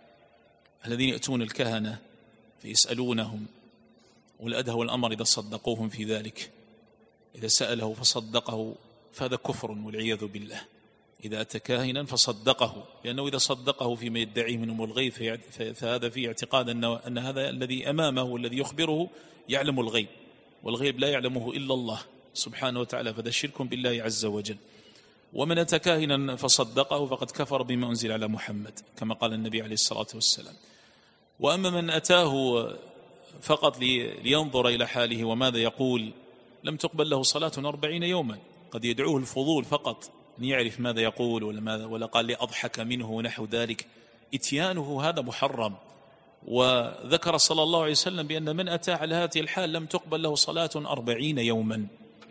الذين يأتون الكهنة فيسألونهم، والأدهى والأمر إذا صدقوهم في ذلك، إذا سأله فصدقه فهذا كفر والعياذ بالله. إذا أتى كاهنا فصدقه، لأنه إذا صدقه فيما يدعيه من أمور الغيب فهذا فيه اعتقاد أن هذا الذي أمامه والذي يخبره يعلم الغيب، والغيب لا يعلمه إلا الله سبحانه وتعالى، فهذا شرك بالله عز وجل. ومن أتى كاهنا فصدقه فقد كفر بما أنزل على محمد كما قال النبي عليه الصلاة والسلام. وأما من أتاه فقط لينظر إلى حاله وماذا يقول لم تقبل له صلاة أربعين يوما، قد يدعوه الفضول فقط أن يعرف ماذا يقول ولا, ماذا ولا قال لي أضحك منه ونحو ذلك، إتيانه هذا محرم. وذكر صلى الله عليه وسلم بأن من أتاه على هذه الحال لم تقبل له صلاة أربعين يوما.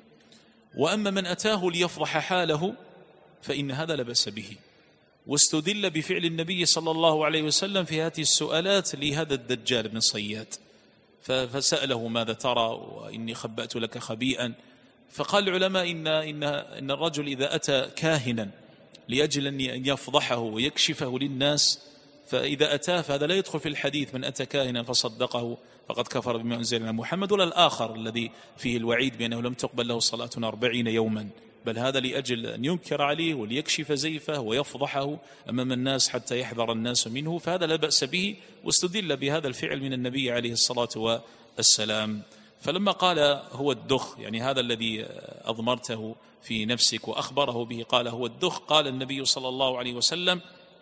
وأما من أتاه ليفضح حاله فإن هذا لا بأس به، واستدل بفعل النبي صلى الله عليه وسلم في هذه السؤالات لهذا الدجال بن صياد، فسأله ماذا ترى وإني خبأت لك خبيئا، فقال العلماء إن, إن, إن الرجل إذا أتى كاهنا لأجل أن يفضحه ويكشفه للناس فإذا أتاه فهذا لا يدخل في الحديث من أتى كاهنا فصدقه فقد كفر بما أنزل على محمد، ولا الآخر الذي فيه الوعيد بأنه لم تقبل له صلاة أربعين يوما، بل هذا لأجل أن ينكر عليه وليكشف زيفه ويفضحه أمام الناس حتى يحذر الناس منه، فهذا لا بأس به، واستدل بهذا الفعل من النبي عليه الصلاة والسلام. فلما قال هو الدخ، يعني هذا الذي أضمرته في نفسك وأخبره به قال هو الدخ، قال النبي صلى الله عليه وسلم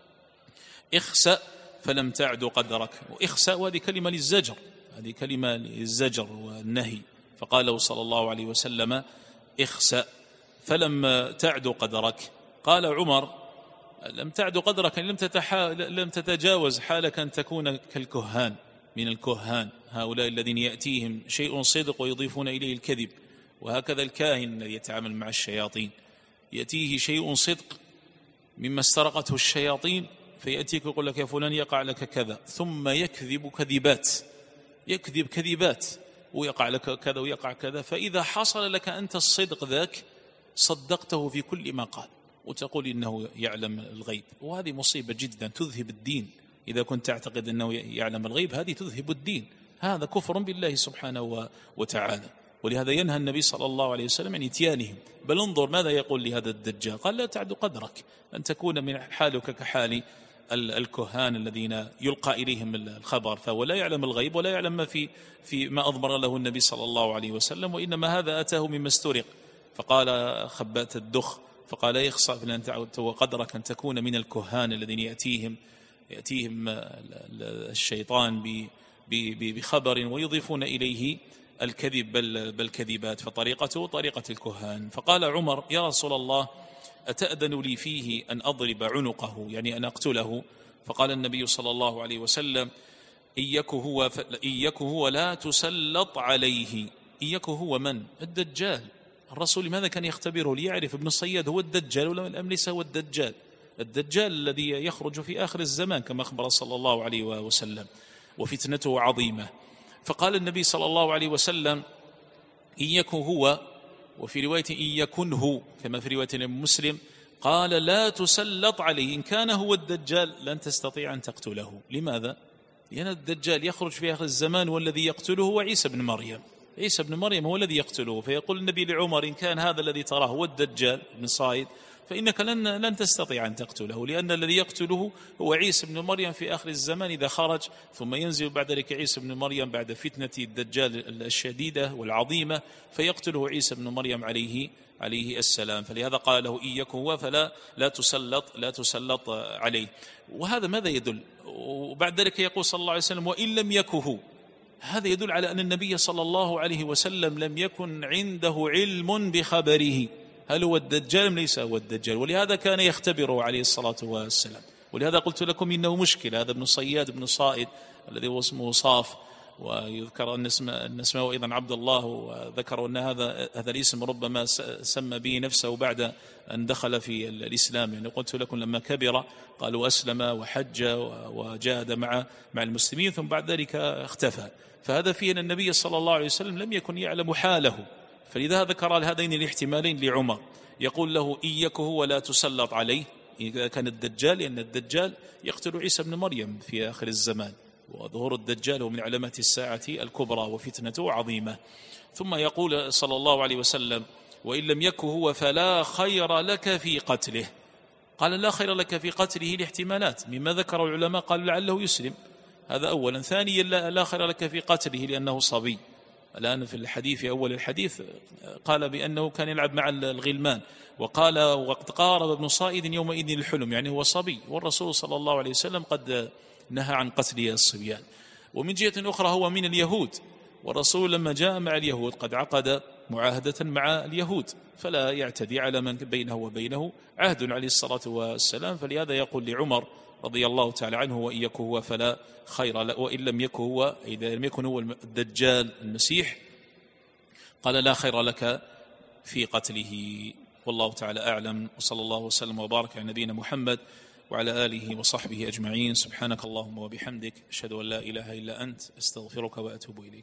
اخسأ فلم تعد قدرك. واخسأ وهذه كلمة للزجر، هذه كلمة للزجر والنهي، فقال له صلى الله عليه وسلم اخسأ فلم تعد قدرك. قال عمر لم تعد قدرك لم, تتحا... لم تتجاوز حالك أن تكون كالكهان من الكهان، هؤلاء الذين يأتيهم شيء صدق ويضيفون إليه الكذب، وهكذا الكاهن الذي يتعامل مع الشياطين يأتيه شيء صدق مما استرقته الشياطين فيأتيك ويقول لك يا فلان يقع لك كذا، ثم يكذب كذبات يكذب كذبات ويقع لك كذا ويقع كذا، فإذا حصل لك أنت الصدق ذاك صدقته في كل ما قال وتقول إنه يعلم الغيب، وهذه مصيبة جدا تذهب الدين. إذا كنت تعتقد أنه يعلم الغيب هذه تذهب الدين، هذا كفر بالله سبحانه وتعالى. ولهذا ينهى النبي صلى الله عليه وسلم عن اتيانهم. بل انظر ماذا يقول لهذا الدجال، قال لا تعد قدرك أن تكون من حالك كحال الكهان الذين يلقى إليهم الخبر، فهو لا يعلم الغيب ولا يعلم ما في في ما أضمر له النبي صلى الله عليه وسلم، وإنما هذا أتاه مما استرق. فقال خبأت الدخ، فقال يخصى فلن تعد قدرك أن تكون من الكهان الذين يأتيهم يأتيهم الشيطان بخبر ويضيفون إليه الكذب بل, بل كذبات، فطريقته طريقة الكهان. فقال عمر يا رسول الله أتأذن لي فيه أن أضرب عنقه، يعني أن أقتله؟ فقال النبي صلى الله عليه وسلم إيك هو, إيك هو لا تسلط عليه. إيك هو من؟ الدجال. الرسول لماذا كان يختبره؟ ليعرف ابن صياد هو الدجال ولا أم ليس هو الدجال؟ الدجال الذي يخرج في آخر الزمان كما أخبر صلى الله عليه وسلم، وفتنته عظيمة. فقال النبي صلى الله عليه وسلم إن يكن هو، وفي رواية إن يكنه كما في رواية مسلم قال لا تسلط عليه، إن كان هو الدجال لن تستطيع أن تقتله. لماذا؟ لأن الدجال يخرج في آخر الزمان والذي يقتله هو عيسى بن مريم، عيسى بن مريم هو الذي يقتله. فيقول النبي لعمر إن كان هذا الذي تراه هو الدجال بن صايد فإنك لن, لن تستطيع أن تقتله، لأن الذي يقتله هو عيسى بن مريم في آخر الزمان إذا خرج، ثم ينزل بعد ذلك عيسى بن مريم بعد فتنة الدجال الشديدة والعظيمة فيقتله عيسى بن مريم عليه عليه السلام. فلهذا قال له إن يكن هو فلا لا تسلط لا تسلط عليه. وهذا ماذا يدل؟ وبعد ذلك يقول صلى الله عليه وسلم وإن لم يكن هو، هذا يدل على أن النبي صلى الله عليه وسلم لم يكن عنده علم بخبره هل هو الدجال أم ليس هو الدجال، ولهذا كان يختبره عليه الصلاة والسلام. ولهذا قلت لكم إنه مشكلة، هذا ابن صياد بن صائد الذي هو اسمه صاف، ويذكر أن اسمه, أن اسمه أيضا عبد الله، وذكروا أن هذا هذا الاسم ربما سمى به نفسه بعد أن دخل في الإسلام. يعني قلت لكم لما كبر قالوا أسلم وحج وجاهد مع مع المسلمين ثم بعد ذلك اختفى. فهذا فيه أن النبي صلى الله عليه وسلم لم يكن يعلم حاله، فلذا ذكر هذين الاحتمالين لعمر، يقول له إياكه ولا تسلط عليه إذا كان الدجال، لأن الدجال يقتل عيسى بن مريم في آخر الزمان، وظهور الدجال هو من علامات الساعة الكبرى وفتنته عظيمة. ثم يقول صلى الله عليه وسلم وإن لم يكن هو فلا خير لك في قتله. قال لا خير لك في قتله لاحتمالات، مما ذكر العلماء قالوا لعله يسلم، هذا أولا. ثانيا لا خير لك في قتله لأنه صبي. الآن في الحديث في أول الحديث قال بأنه كان يلعب مع الغلمان، وقال وقد قارب ابن صائد يومئذ الحلم، يعني هو صبي، والرسول صلى الله عليه وسلم قد نهى عن قتل الصبيان. ومن جهة أخرى هو من اليهود، والرسول لما جاء مع اليهود قد عقد معاهدة مع اليهود، فلا يعتدي على من بينه وبينه عهد عليه الصلاة والسلام. فلهذا يقول لعمر رضي الله تعالى عنه وإن يكن هو فلا خير له، وإن لم يكن هو، إذا لم يكن هو الدجال المسيح قال لا خير لك في قتله. والله تعالى أعلم، وصلى الله وسلم وبارك على نبينا محمد وعلى آله وصحبه أجمعين. سبحانك اللهم وبحمدك، أشهد أن لا إله إلا أنت، أستغفرك وأتوب إليك.